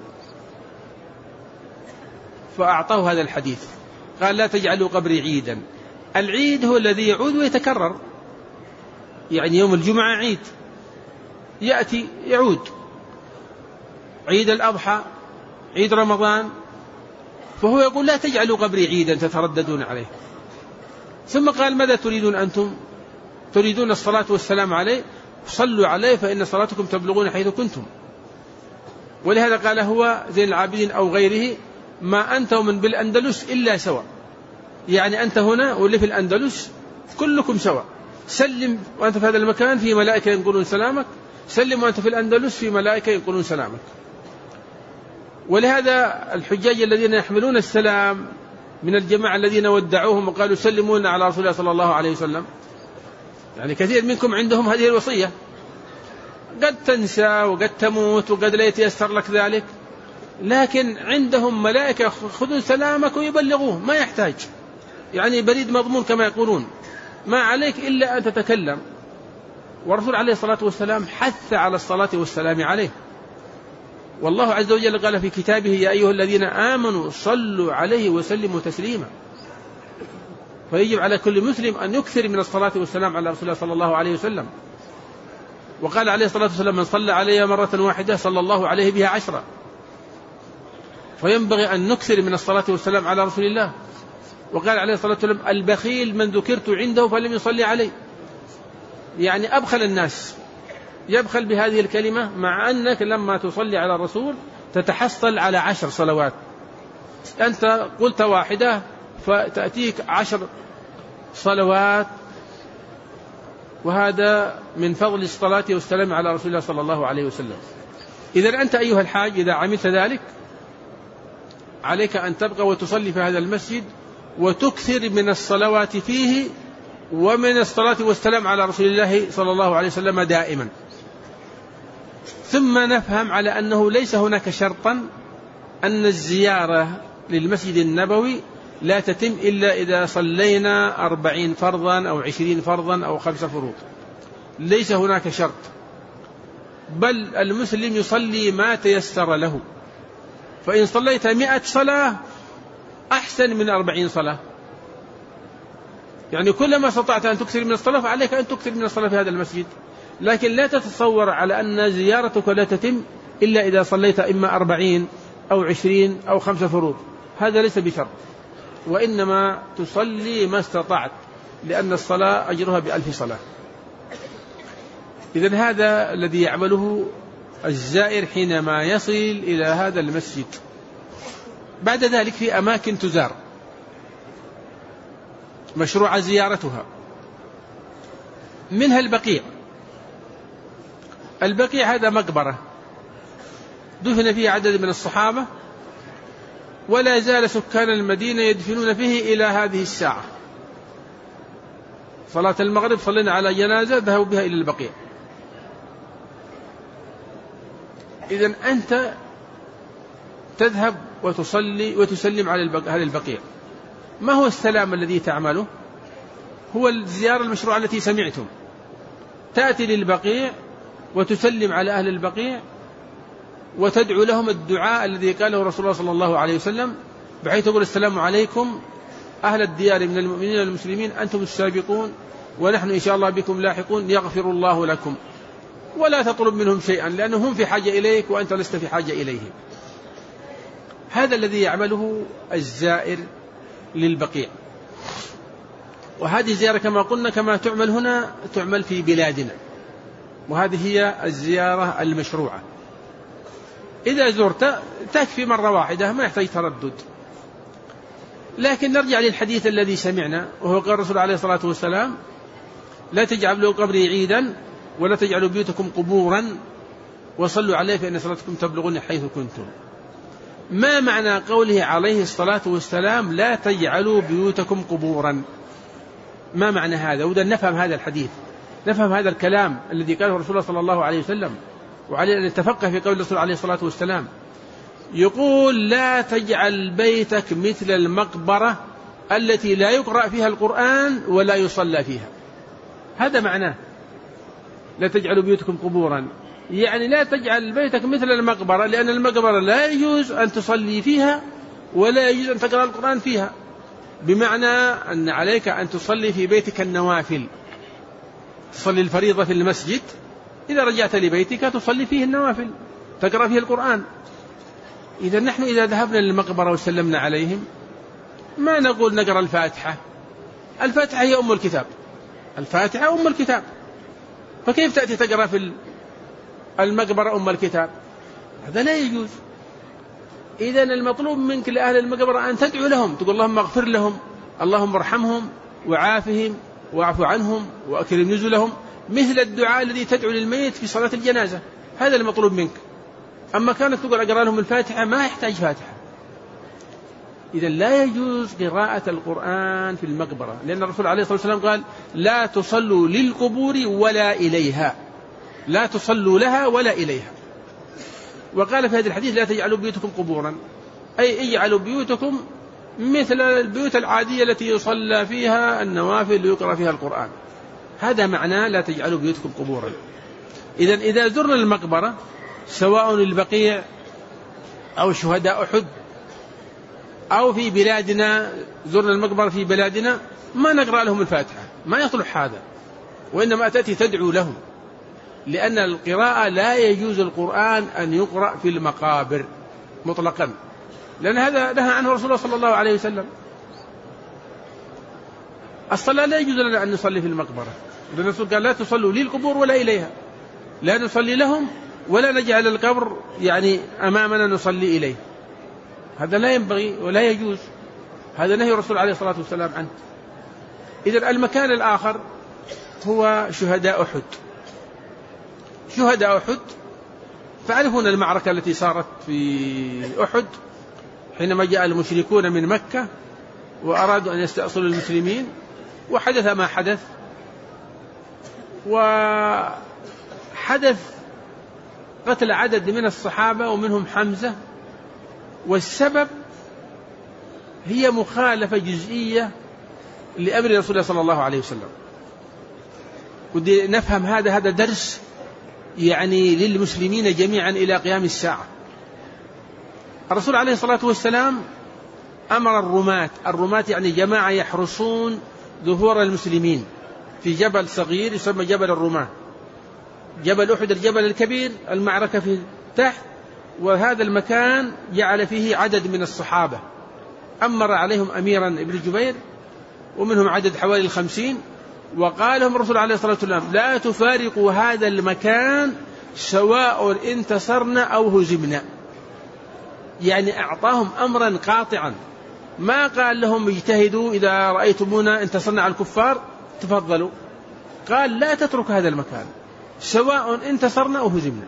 فأعطاه هذا الحديث. قال لا تجعلوا قبري عيدا. العيد هو الذي يعود ويتكرر، يعني يوم الجمعة عيد يأتي يعود، عيد الأضحى، عيد رمضان، فهو يقول لا تجعلوا قبري عيدا تترددون عليه. ثم قال ماذا تريدون أنتم؟ تريدون الصلاة والسلام عليه؟ صلوا عليه فإن صلاتكم تبلغون حيث كنتم. ولهذا قال هو زين العابدين أو غيره ما أنت ومن بالأندلس إلا سواء، يعني أنت هنا واللي في الأندلس كلكم سواء. سلم وأنت في هذا المكان في ملائكة ينقلون سلامك، سلم وأنت في الأندلس في ملائكة ينقلون سلامك. ولهذا الحجاج الذين يحملون السلام من الجماعة الذين ودعوهم وقالوا سلمونا على رسول الله صلى الله عليه وسلم، يعني كثير منكم عندهم هذه الوصية، قد تنسى وقد تموت وقد لا يتيسر لك ذلك، لكن عندهم ملائكة خذوا سلامك ويبلغوه، ما يحتاج، يعني بريد مضمون كما يقولون، ما عليك إلا أن تتكلم. والرسول عليه الصلاة والسلام حث على الصلاة والسلام عليه، والله عز وجل قال في كتابه يا أيها الذين آمنوا صلوا عليه وسلموا تسليما. فيجب على كل مسلم أن يكثر من الصلاة والسلام على رسول الله صلى الله عليه وسلم. وقال عليه الصلاة والسلام من صلى علي مرة واحدة صلى الله عليه بها 10. فينبغي أن نكثر من الصلاة والسلام على رسول الله. وقال عليه الصلاة والسلام البخيل من ذكرت عنده فلم يصلي علي، يعني أبخل الناس يبخل بهذه الكلمة، مع أنك لما تصلي على الرسول تتحصل على 10 صلوات. أنت قلت واحدة فتأتيك 10 صلوات، وهذا من فضل الصلاة والسلام على رسول الله صلى الله عليه وسلم. إذا أنت أيها الحاج إذا عملت ذلك عليك أن تبقى وتصلي في هذا المسجد وتكثر من الصلوات فيه ومن الصلاة والسلام على رسول الله صلى الله عليه وسلم دائما. ثم نفهم على أنه ليس هناك شرطا أن الزيارة للمسجد النبوي لا تتم إلا إذا صلينا 40 فرضا أو 20 فرضا أو 5 فروض، ليس هناك شرط، بل المسلم يصلي ما تيسر له. فإن صليت 100 صلاة أحسن من 40 صلاة، يعني كلما استطعت أن تكثر من الصلاة فعليك أن تكثر من الصلاة في هذا المسجد. لكن لا تتصور على أن زيارتك لا تتم إلا إذا صليت إما 40 أو 20 أو 5 فروض، هذا ليس بشرط، وإنما تصلي ما استطعت، لأن الصلاة أجرها ب1000 صلاة. إذن هذا الذي يعمله الزائر حينما يصل إلى هذا المسجد. بعد ذلك في أماكن تزار مشروع زيارتها، منها البقيع. البقيع هذا مقبرة دفن فيه عدد من الصحابة، ولا زال سكان المدينة يدفنون فيه إلى هذه الساعة. صلاة المغرب صلينا على جنازة ذهبوا بها إلى البقيع. إذن أنت تذهب وتصلي وتسلم على البقيع. ما هو السلام الذي تعمله؟ هو الزيارة المشروعة التي سمعتم، تأتي للبقيع وتسلم على أهل البقيع وتدعو لهم الدعاء الذي قاله رسول الله صلى الله عليه وسلم، بحيث تقول السلام عليكم أهل الديار من المؤمنين والمسلمين أنتم السابقون ونحن إن شاء الله بكم لاحقون يغفر الله لكم. ولا تطلب منهم شيئا لأنهم في حاجة إليك وأنت لست في حاجة إليهم. هذا الذي يعمله الزائر للبقيع. وهذه الزيارة كما قلنا كما تعمل هنا تعمل في بلادنا، وهذه هي الزيارة المشروعة. إذا زرت تكفي مرة واحدة ما يحتاج تردد. لكن نرجع للحديث الذي سمعنا، وهو قال الرسول عليه الصلاة والسلام لا تجعلوا قبري عيدا ولا تجعلوا بيوتكم قبورا وصلوا عليه فإن صلاتكم تبلغون حيث كنتم. ما معنى قوله عليه الصلاة والسلام لا تجعلوا بيوتكم قبورا؟ ما معنى هذا؟ وده نفهم هذا الحديث، نفهم هذا الكلام الذي قاله الرسول صلى الله عليه وسلم، وعليه أن نتفقه في قول الرسول عليه الصلاة والسلام. يقول لا تجعل بيتك مثل المقبرة التي لا يقرأ فيها القرآن ولا يصلى فيها. هذا معناه لا تجعلوا بيوتكم قبورا. يعني لا تجعل بيتك مثل المقبرة، لأن المقبرة لا يجوز أن تصلي فيها ولا يجوز أن تقرأ القرآن فيها، بمعنى أن عليك أن تصلي في بيتك النوافل، تصلي الفريضة في المسجد، إذا رجعت لبيتك تصلي فيه النوافل تقرأ فيه القرآن. إذا نحن إذا ذهبنا للمقبرة وسلمنا عليهم ما نقول نقرأ الفاتحة، الفاتحة هي أم الكتاب، الفاتحة أم الكتاب، فكيف تأتي تقرأ في المقبرة أم الكتاب؟ هذا لا يجوز. إذا المطلوب منك لأهل المقبرة أن تدعو لهم، تقول اللهم اغفر لهم، اللهم ارحمهم وعافهم واعف عنهم وأكرم نزلهم، مثل الدعاء الذي تدعو للميت في صلاة الجنازة، هذا المطلوب منك. أما كانت تقول أقرأ لهم الفاتحة ما يحتاج فاتحة. إذا لا يجوز قراءة القرآن في المقبرة، لأن الرسول عليه الصلاة والسلام قال لا تصلوا للقبور ولا إليها، لا تصلوا لها ولا إليها. وقال في هذا الحديث لا تجعلوا بيوتكم قبورا، أي اجعلوا بيوتكم مثل البيوت العادية التي يصلى فيها النوافل ويقرأ فيها القرآن، هذا معناه لا تجعلوا بيوتكم قبورا. إذا زرنا المقبرة سواء البقيع أو شهداء أحد أو في بلادنا، زرنا المقبرة في بلادنا ما نقرأ لهم الفاتحة، ما يصلح هذا، وإنما تأتي تدعو لهم، لأن القراءة لا يجوز القرآن أن يقرأ في المقابر مطلقا، لأن هذا نهى عنه رسول الله صلى الله عليه وسلم. الصلاة لا يجوز لنا أن نصلي في المقبرة، لأن الرسول قال لا تصلوا للقبور ولا إليها، لا نصلي لهم ولا نجعل القبر يعني أمامنا نصلي إليه، هذا لا ينبغي ولا يجوز، هذا نهي الرسول عليه الصلاة والسلام عنه. إذن المكان الآخر هو شهداء أحد. شهداء أحد تعرفون المعركة التي صارت في أحد حينما جاء المشركون من مكة وأرادوا أن يستأصلوا المسلمين، وحدث ما حدث، وحدث قتل عدد من الصحابة ومنهم حمزة، والسبب هي مخالفة جزئية لأمر رسول الله صلى الله عليه وسلم. ودي نفهم هذا درس يعني للمسلمين جميعا إلى قيام الساعة. الرسول عليه الصلاة والسلام أمر الرماة يعني جماعة يحرسون ظهور المسلمين في جبل صغير يسمى جبل الرماة، جبل أحد الجبل الكبير، المعركة في تحت، وهذا المكان جعل فيه عدد من الصحابة، أمر عليهم أميرا ابن جبير ومنهم عدد حوالي 50، وقال لهم الرسول عليه الصلاة والسلام لا تفارقوا هذا المكان سواء انتصرنا أو هزمنا، يعني أعطاهم أمرا قاطعا، ما قال لهم اجتهدوا إذا رأيتمونا انتصرنا على الكفار تفضلوا، قال لا تترك هذا المكان سواء انتصرنا أو هزمنا.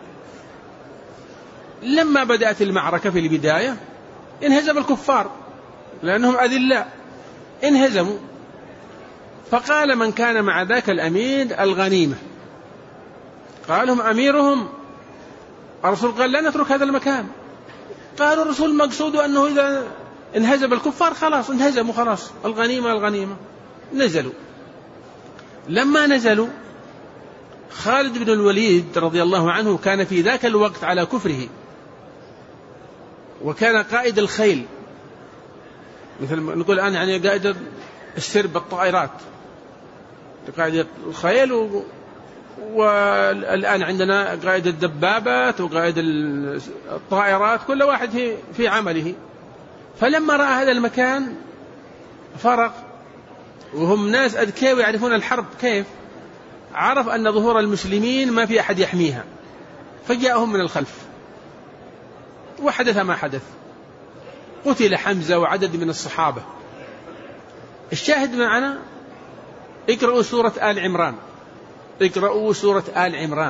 لما بدأت المعركة في البداية انهزم الكفار لأنهم أذلاء، انهزموا، فقال من كان مع ذاك الأمير الغنيمة، قال لهم أميرهم الرسول قال لا نترك هذا المكان، قالوا الرسول مقصود أنه إذا انهزم الكفار خلاص انهزموا خلاص، الغنيمة. نزلوا. لما نزلوا خالد بن الوليد رضي الله عنه كان في ذاك الوقت على كفره، وكان قائد الخيل، مثل ما نقول الآن يعني قائد السرب الطائرات، قائد الخيل، والآن عندنا قائد الدبابات وقائد الطائرات، كل واحد في عمله. فلما رأى هذا المكان فرق، وهم ناس أذكياء يعرفون الحرب كيف، عرف أن ظهور المسلمين ما في أحد يحميها، فجاءهم من الخلف وحدث ما حدث، قتل حمزة وعدد من الصحابة. الشاهد معنا اقرأوا سورة آل عمران، اقرأوا سورة آل عمران.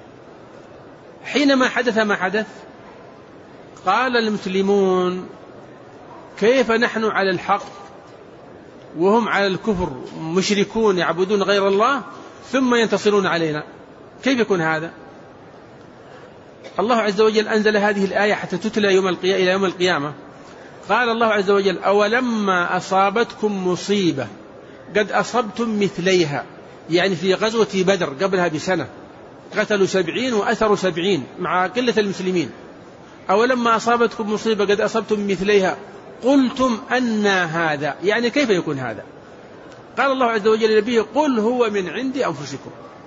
حينما حدث ما حدث قال المسلمون كيف نحن على الحق وهم على الكفر مشركون يعبدون غير الله ثم ينتصرون علينا، كيف يكون هذا؟ الله عز وجل أنزل هذه الآية حتى تتلى إلى يوم القيامة. قال الله عز وجل أولما أصابتكم مصيبة قد أصبتم مثليها، يعني في غزوة بدر قبلها بسنة قتلوا 70 وأسروا 70 مع قلة المسلمين. أولما أصابتكم مصيبة قد أصبتم مثليها قلتم أنى هذا، يعني كيف يكون هذا؟ قال الله عز وجل لنبيه قل هو من عند أنفسكم.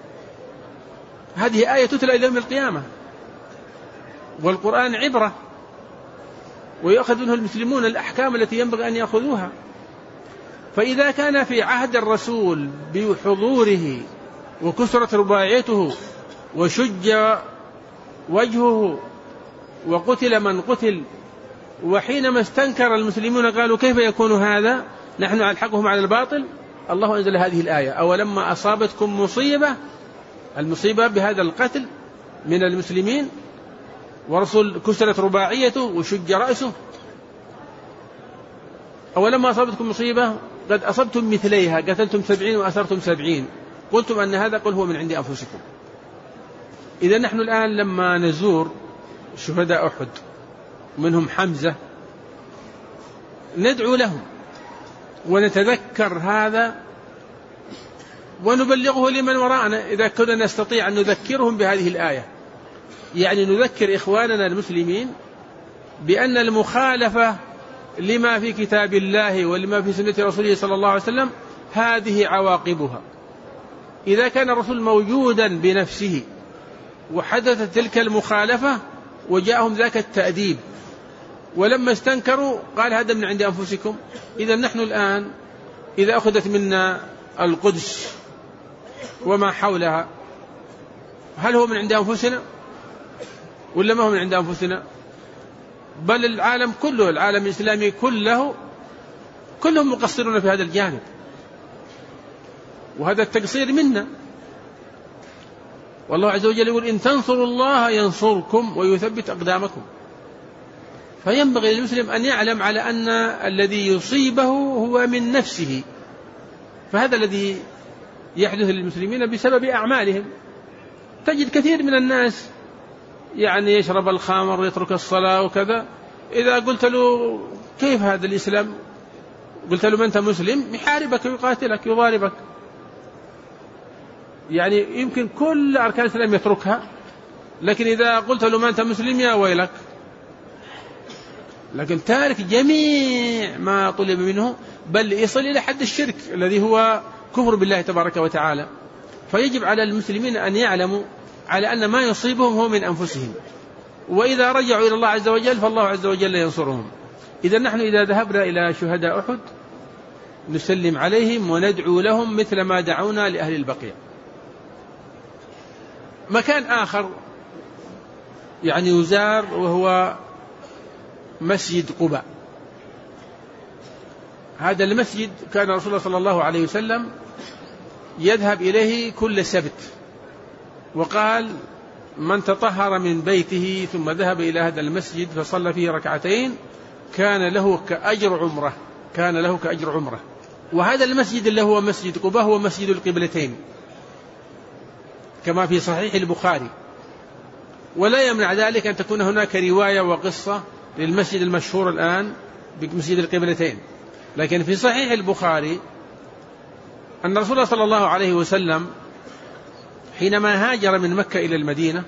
هذه آية تتلى إلى يوم القيامة، والقرآن عبرة ويأخذ منه المسلمون الأحكام التي ينبغي أن يأخذوها. فإذا كان في عهد الرسول بحضوره وكسرت رباعيته وشج وجهه وقتل من قتل، وحينما استنكر المسلمون قالوا كيف يكون هذا، نحن ألحقهم على الباطل، الله أنزل هذه الآية أولما أصابتكم مصيبة، المصيبة بهذا القتل من المسلمين ورسول كسرت رباعيته وشج رأسه، أولما أصابتكم مصيبة قد أصبتم مثليها قتلتم 70 وأسرتم 70 قلتم أن هذا قل هو من عند أنفسكم. إذا نحن الآن لما نزور شهداء أحد منهم حمزة ندعو لهم ونتذكر هذا ونبلغه لمن وراءنا إذا كنا نستطيع أن نذكرهم بهذه الآية، يعني نذكر إخواننا المسلمين بأن المخالفة لما في كتاب الله ولما في سنة رسوله صلى الله عليه وسلم هذه عواقبها. إذا كان الرسول موجودا بنفسه وحدثت تلك المخالفة وجاءهم ذاك التأديب ولما استنكروا قال هذا من عند أنفسكم، إذا نحن الآن إذا أخذت منا القدس وما حولها هل هو من عند أنفسنا ولا ما هو من عند أنفسنا؟ بل العالم كله، العالم الإسلامي كلهم مقصرون في هذا الجانب، وهذا التقصير منا. والله عز وجل يقول إن تنصروا الله ينصركم ويثبت أقدامكم. فينبغي للمسلم أن يعلم على أن الذي يصيبه هو من نفسه، فهذا الذي يحدث للمسلمين بسبب أعمالهم. تجد كثير من الناس يعني يشرب الخمر ويترك الصلاة وكذا، إذا قلت له كيف هذا الإسلام، قلت له ما أنت مسلم، يحاربك ويقاتلك يضاربك. يعني يمكن كل أركان الإسلام يتركها، لكن إذا قلت له ما أنت مسلم يا ويلك، لكن تارك جميع ما طلب منه، بل يصل إلى حد الشرك الذي هو كفر بالله تبارك وتعالى. فيجب على المسلمين أن يعلموا على أن ما يصيبهم هو من أنفسهم، وإذا رجعوا إلى الله عز وجل فالله عز وجل ينصرهم. إذا نحن إذا ذهبنا إلى شهداء أحد نسلم عليهم وندعو لهم مثل ما دعونا لأهل البقيع. مكان آخر يعني يزار وهو مسجد قباء. هذا المسجد كان رسول الله صلى الله عليه وسلم يذهب إليه كل سبت، وقال من تطهر من بيته ثم ذهب إلى هذا المسجد فصلى فيه ركعتين كان له كأجر عمره. وهذا المسجد اللي هو مسجد قباء هو مسجد القبلتين كما في صحيح البخاري، ولا يمنع ذلك أن تكون هناك رواية وقصة للمسجد المشهور الآن بمسجد القبلتين. لكن في صحيح البخاري أن رسول الله صلى الله عليه وسلم حينما هاجر من مكة إلى المدينة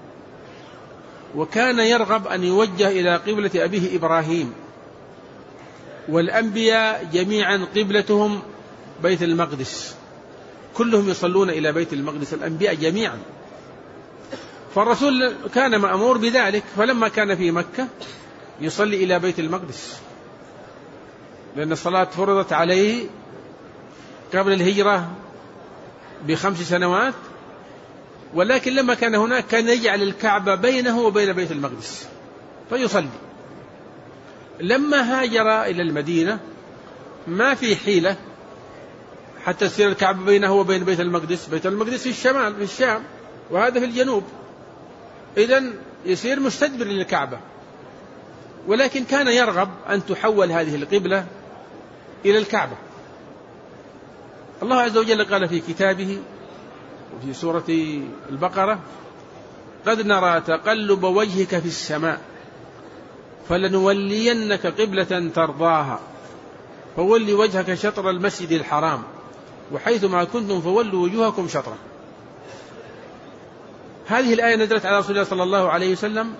وكان يرغب أن يوجه إلى قبلة أبيه إبراهيم، والأنبياء جميعا قبلتهم بيت المقدس، كلهم يصلون إلى بيت المقدس الأنبياء جميعا. فالرسول كان مأمور بذلك، فلما كان في مكة يصلي إلى بيت المقدس، لأن الصلاة فرضت عليه قبل الهجرة ب5 سنوات، ولكن لما كان هناك كان يجعل الكعبة بينه وبين بيت المقدس فيصلي. لما هاجر إلى المدينة ما في حيلة حتى تصير الكعبة بينه وبين بيت المقدس. بيت المقدس في الشمال في الشام وهذا في الجنوب، إذن يصير مستدبر للكعبة. ولكن كان يرغب أن تحول هذه القبلة إلى الكعبة. الله عز وجل قال في كتابه وفي سورة البقرة قد نرى تقلب وجهك في السماء فلنولينك قبلة ترضاها فول وجهك شطر المسجد الحرام وحيث ما كنتم فولوا وجوهكم شطره. هذه الآية نزلت على رسول الله صلى الله عليه وسلم،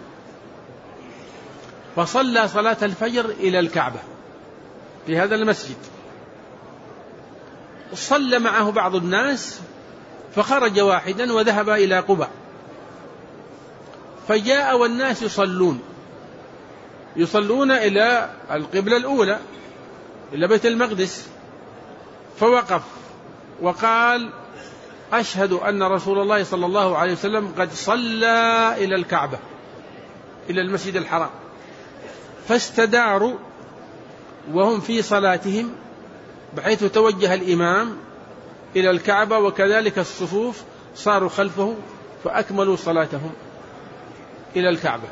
فصلى صلاة الفجر إلى الكعبة في هذا المسجد، صلى معه بعض الناس، فخرج واحدا وذهب إلى قباء، فجاء والناس يصلون إلى القبلة الأولى إلى بيت المقدس، فوقف وقال: أشهد أن رسول الله صلى الله عليه وسلم قد صلى إلى الكعبة إلى المسجد الحرام. فاستداروا وهم في صلاتهم بحيث توجه الإمام إلى الكعبة، وكذلك الصفوف صاروا خلفه فأكملوا صلاتهم إلى الكعبة.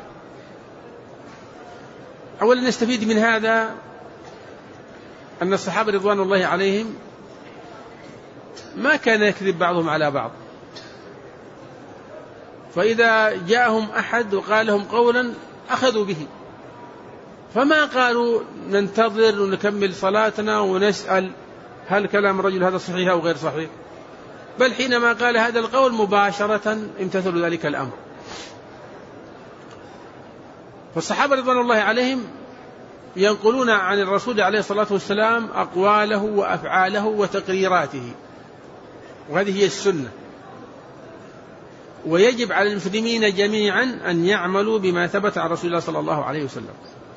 أولا نستفيد من هذا أن الصحابة رضوان الله عليهم ما كان يكذب بعضهم على بعض، فإذا جاءهم أحد وقال لهم قولا أخذوا به، فما قالوا ننتظر ونكمل صلاتنا ونسأل هل كلام الرجل هذا صحيح أو غير صحيح، بل حينما قال هذا القول مباشرة امتثلوا ذلك الأمر. فالصحابة رضوان الله عليهم ينقلون عن الرسول عليه الصلاة والسلام أقواله وأفعاله وتقريراته، وهذه هي السنة، ويجب على المسلمين جميعا أن يعملوا بما ثبت عن رسول الله صلى الله عليه وسلم،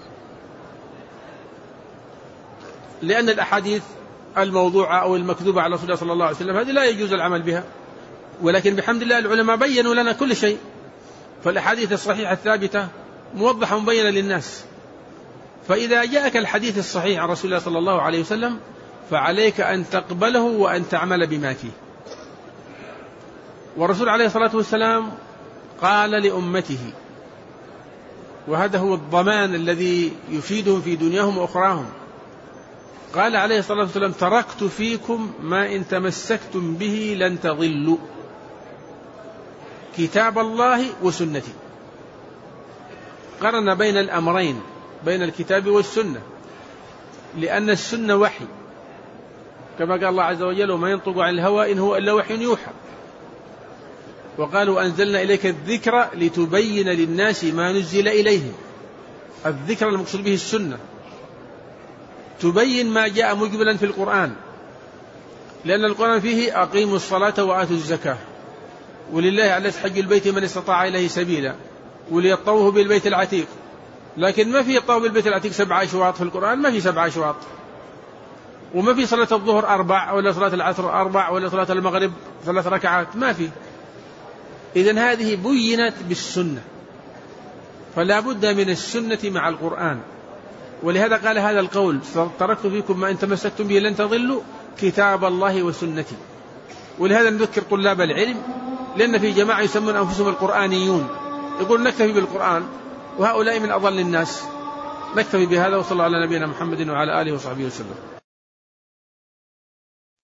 لأن الأحاديث الموضوعة أو المكذوبة على رسول الله صلى الله عليه وسلم هذه لا يجوز العمل بها، ولكن بحمد الله العلماء بيّنوا لنا كل شيء، فالأحاديث الصحيحة الثابتة موضحة مبينة للناس. فإذا جاءك الحديث الصحيح عن رسول الله صلى الله عليه وسلم فعليك أن تقبله وأن تعمل بما فيه. والرسول عليه الصلاة والسلام قال لأمته، وهذا هو الضمان الذي يفيدهم في دنياهم وأخراهم، قال عليه الصلاة والسلام: تركت فيكم ما إن تمسكتم به لن تضلوا، كتاب الله وسنتي. قرن بين الأمرين، بين الكتاب والسنة، لأن السنة وحي، كما قال الله عز وجل: وما ينطق عن الهوى إن هو إلا وحي يوحى. وقالوا: أنزلنا إليك الذكر لتبين للناس ما نزل إليهم. الذكر المقصود به السنة، تبين ما جاء مجملا في القرآن، لأن القرآن فيه أقيموا الصلاة وآتوا الزكاة، ولله على حج البيت من استطاع إليه سبيلا، وليطوه بالبيت العتيق. لكن ما في يطوه بالبيت العتيق 7 أشواط في القرآن، ما في 7 أشواط، وما في صلاة الظهر 4 ولا صلاة العصر 4 ولا صلاة المغرب 3 ركعات، ما في. إذن هذه بينت بالسنة، فلا بد من السنة مع القرآن. ولهذا قال هذا القول: تركت فيكم ما إن تمسكتم به لن تضلوا، كتاب الله وسنتي. ولهذا نذكر طلاب العلم، لأن في جماعة يسمون أنفسهم القرآنيون، يقول نكتفي بالقرآن، وهؤلاء من أضل الناس. نكتفي بهذا، وصلى الله على نبينا محمد وعلى آله وصحبه وسلم.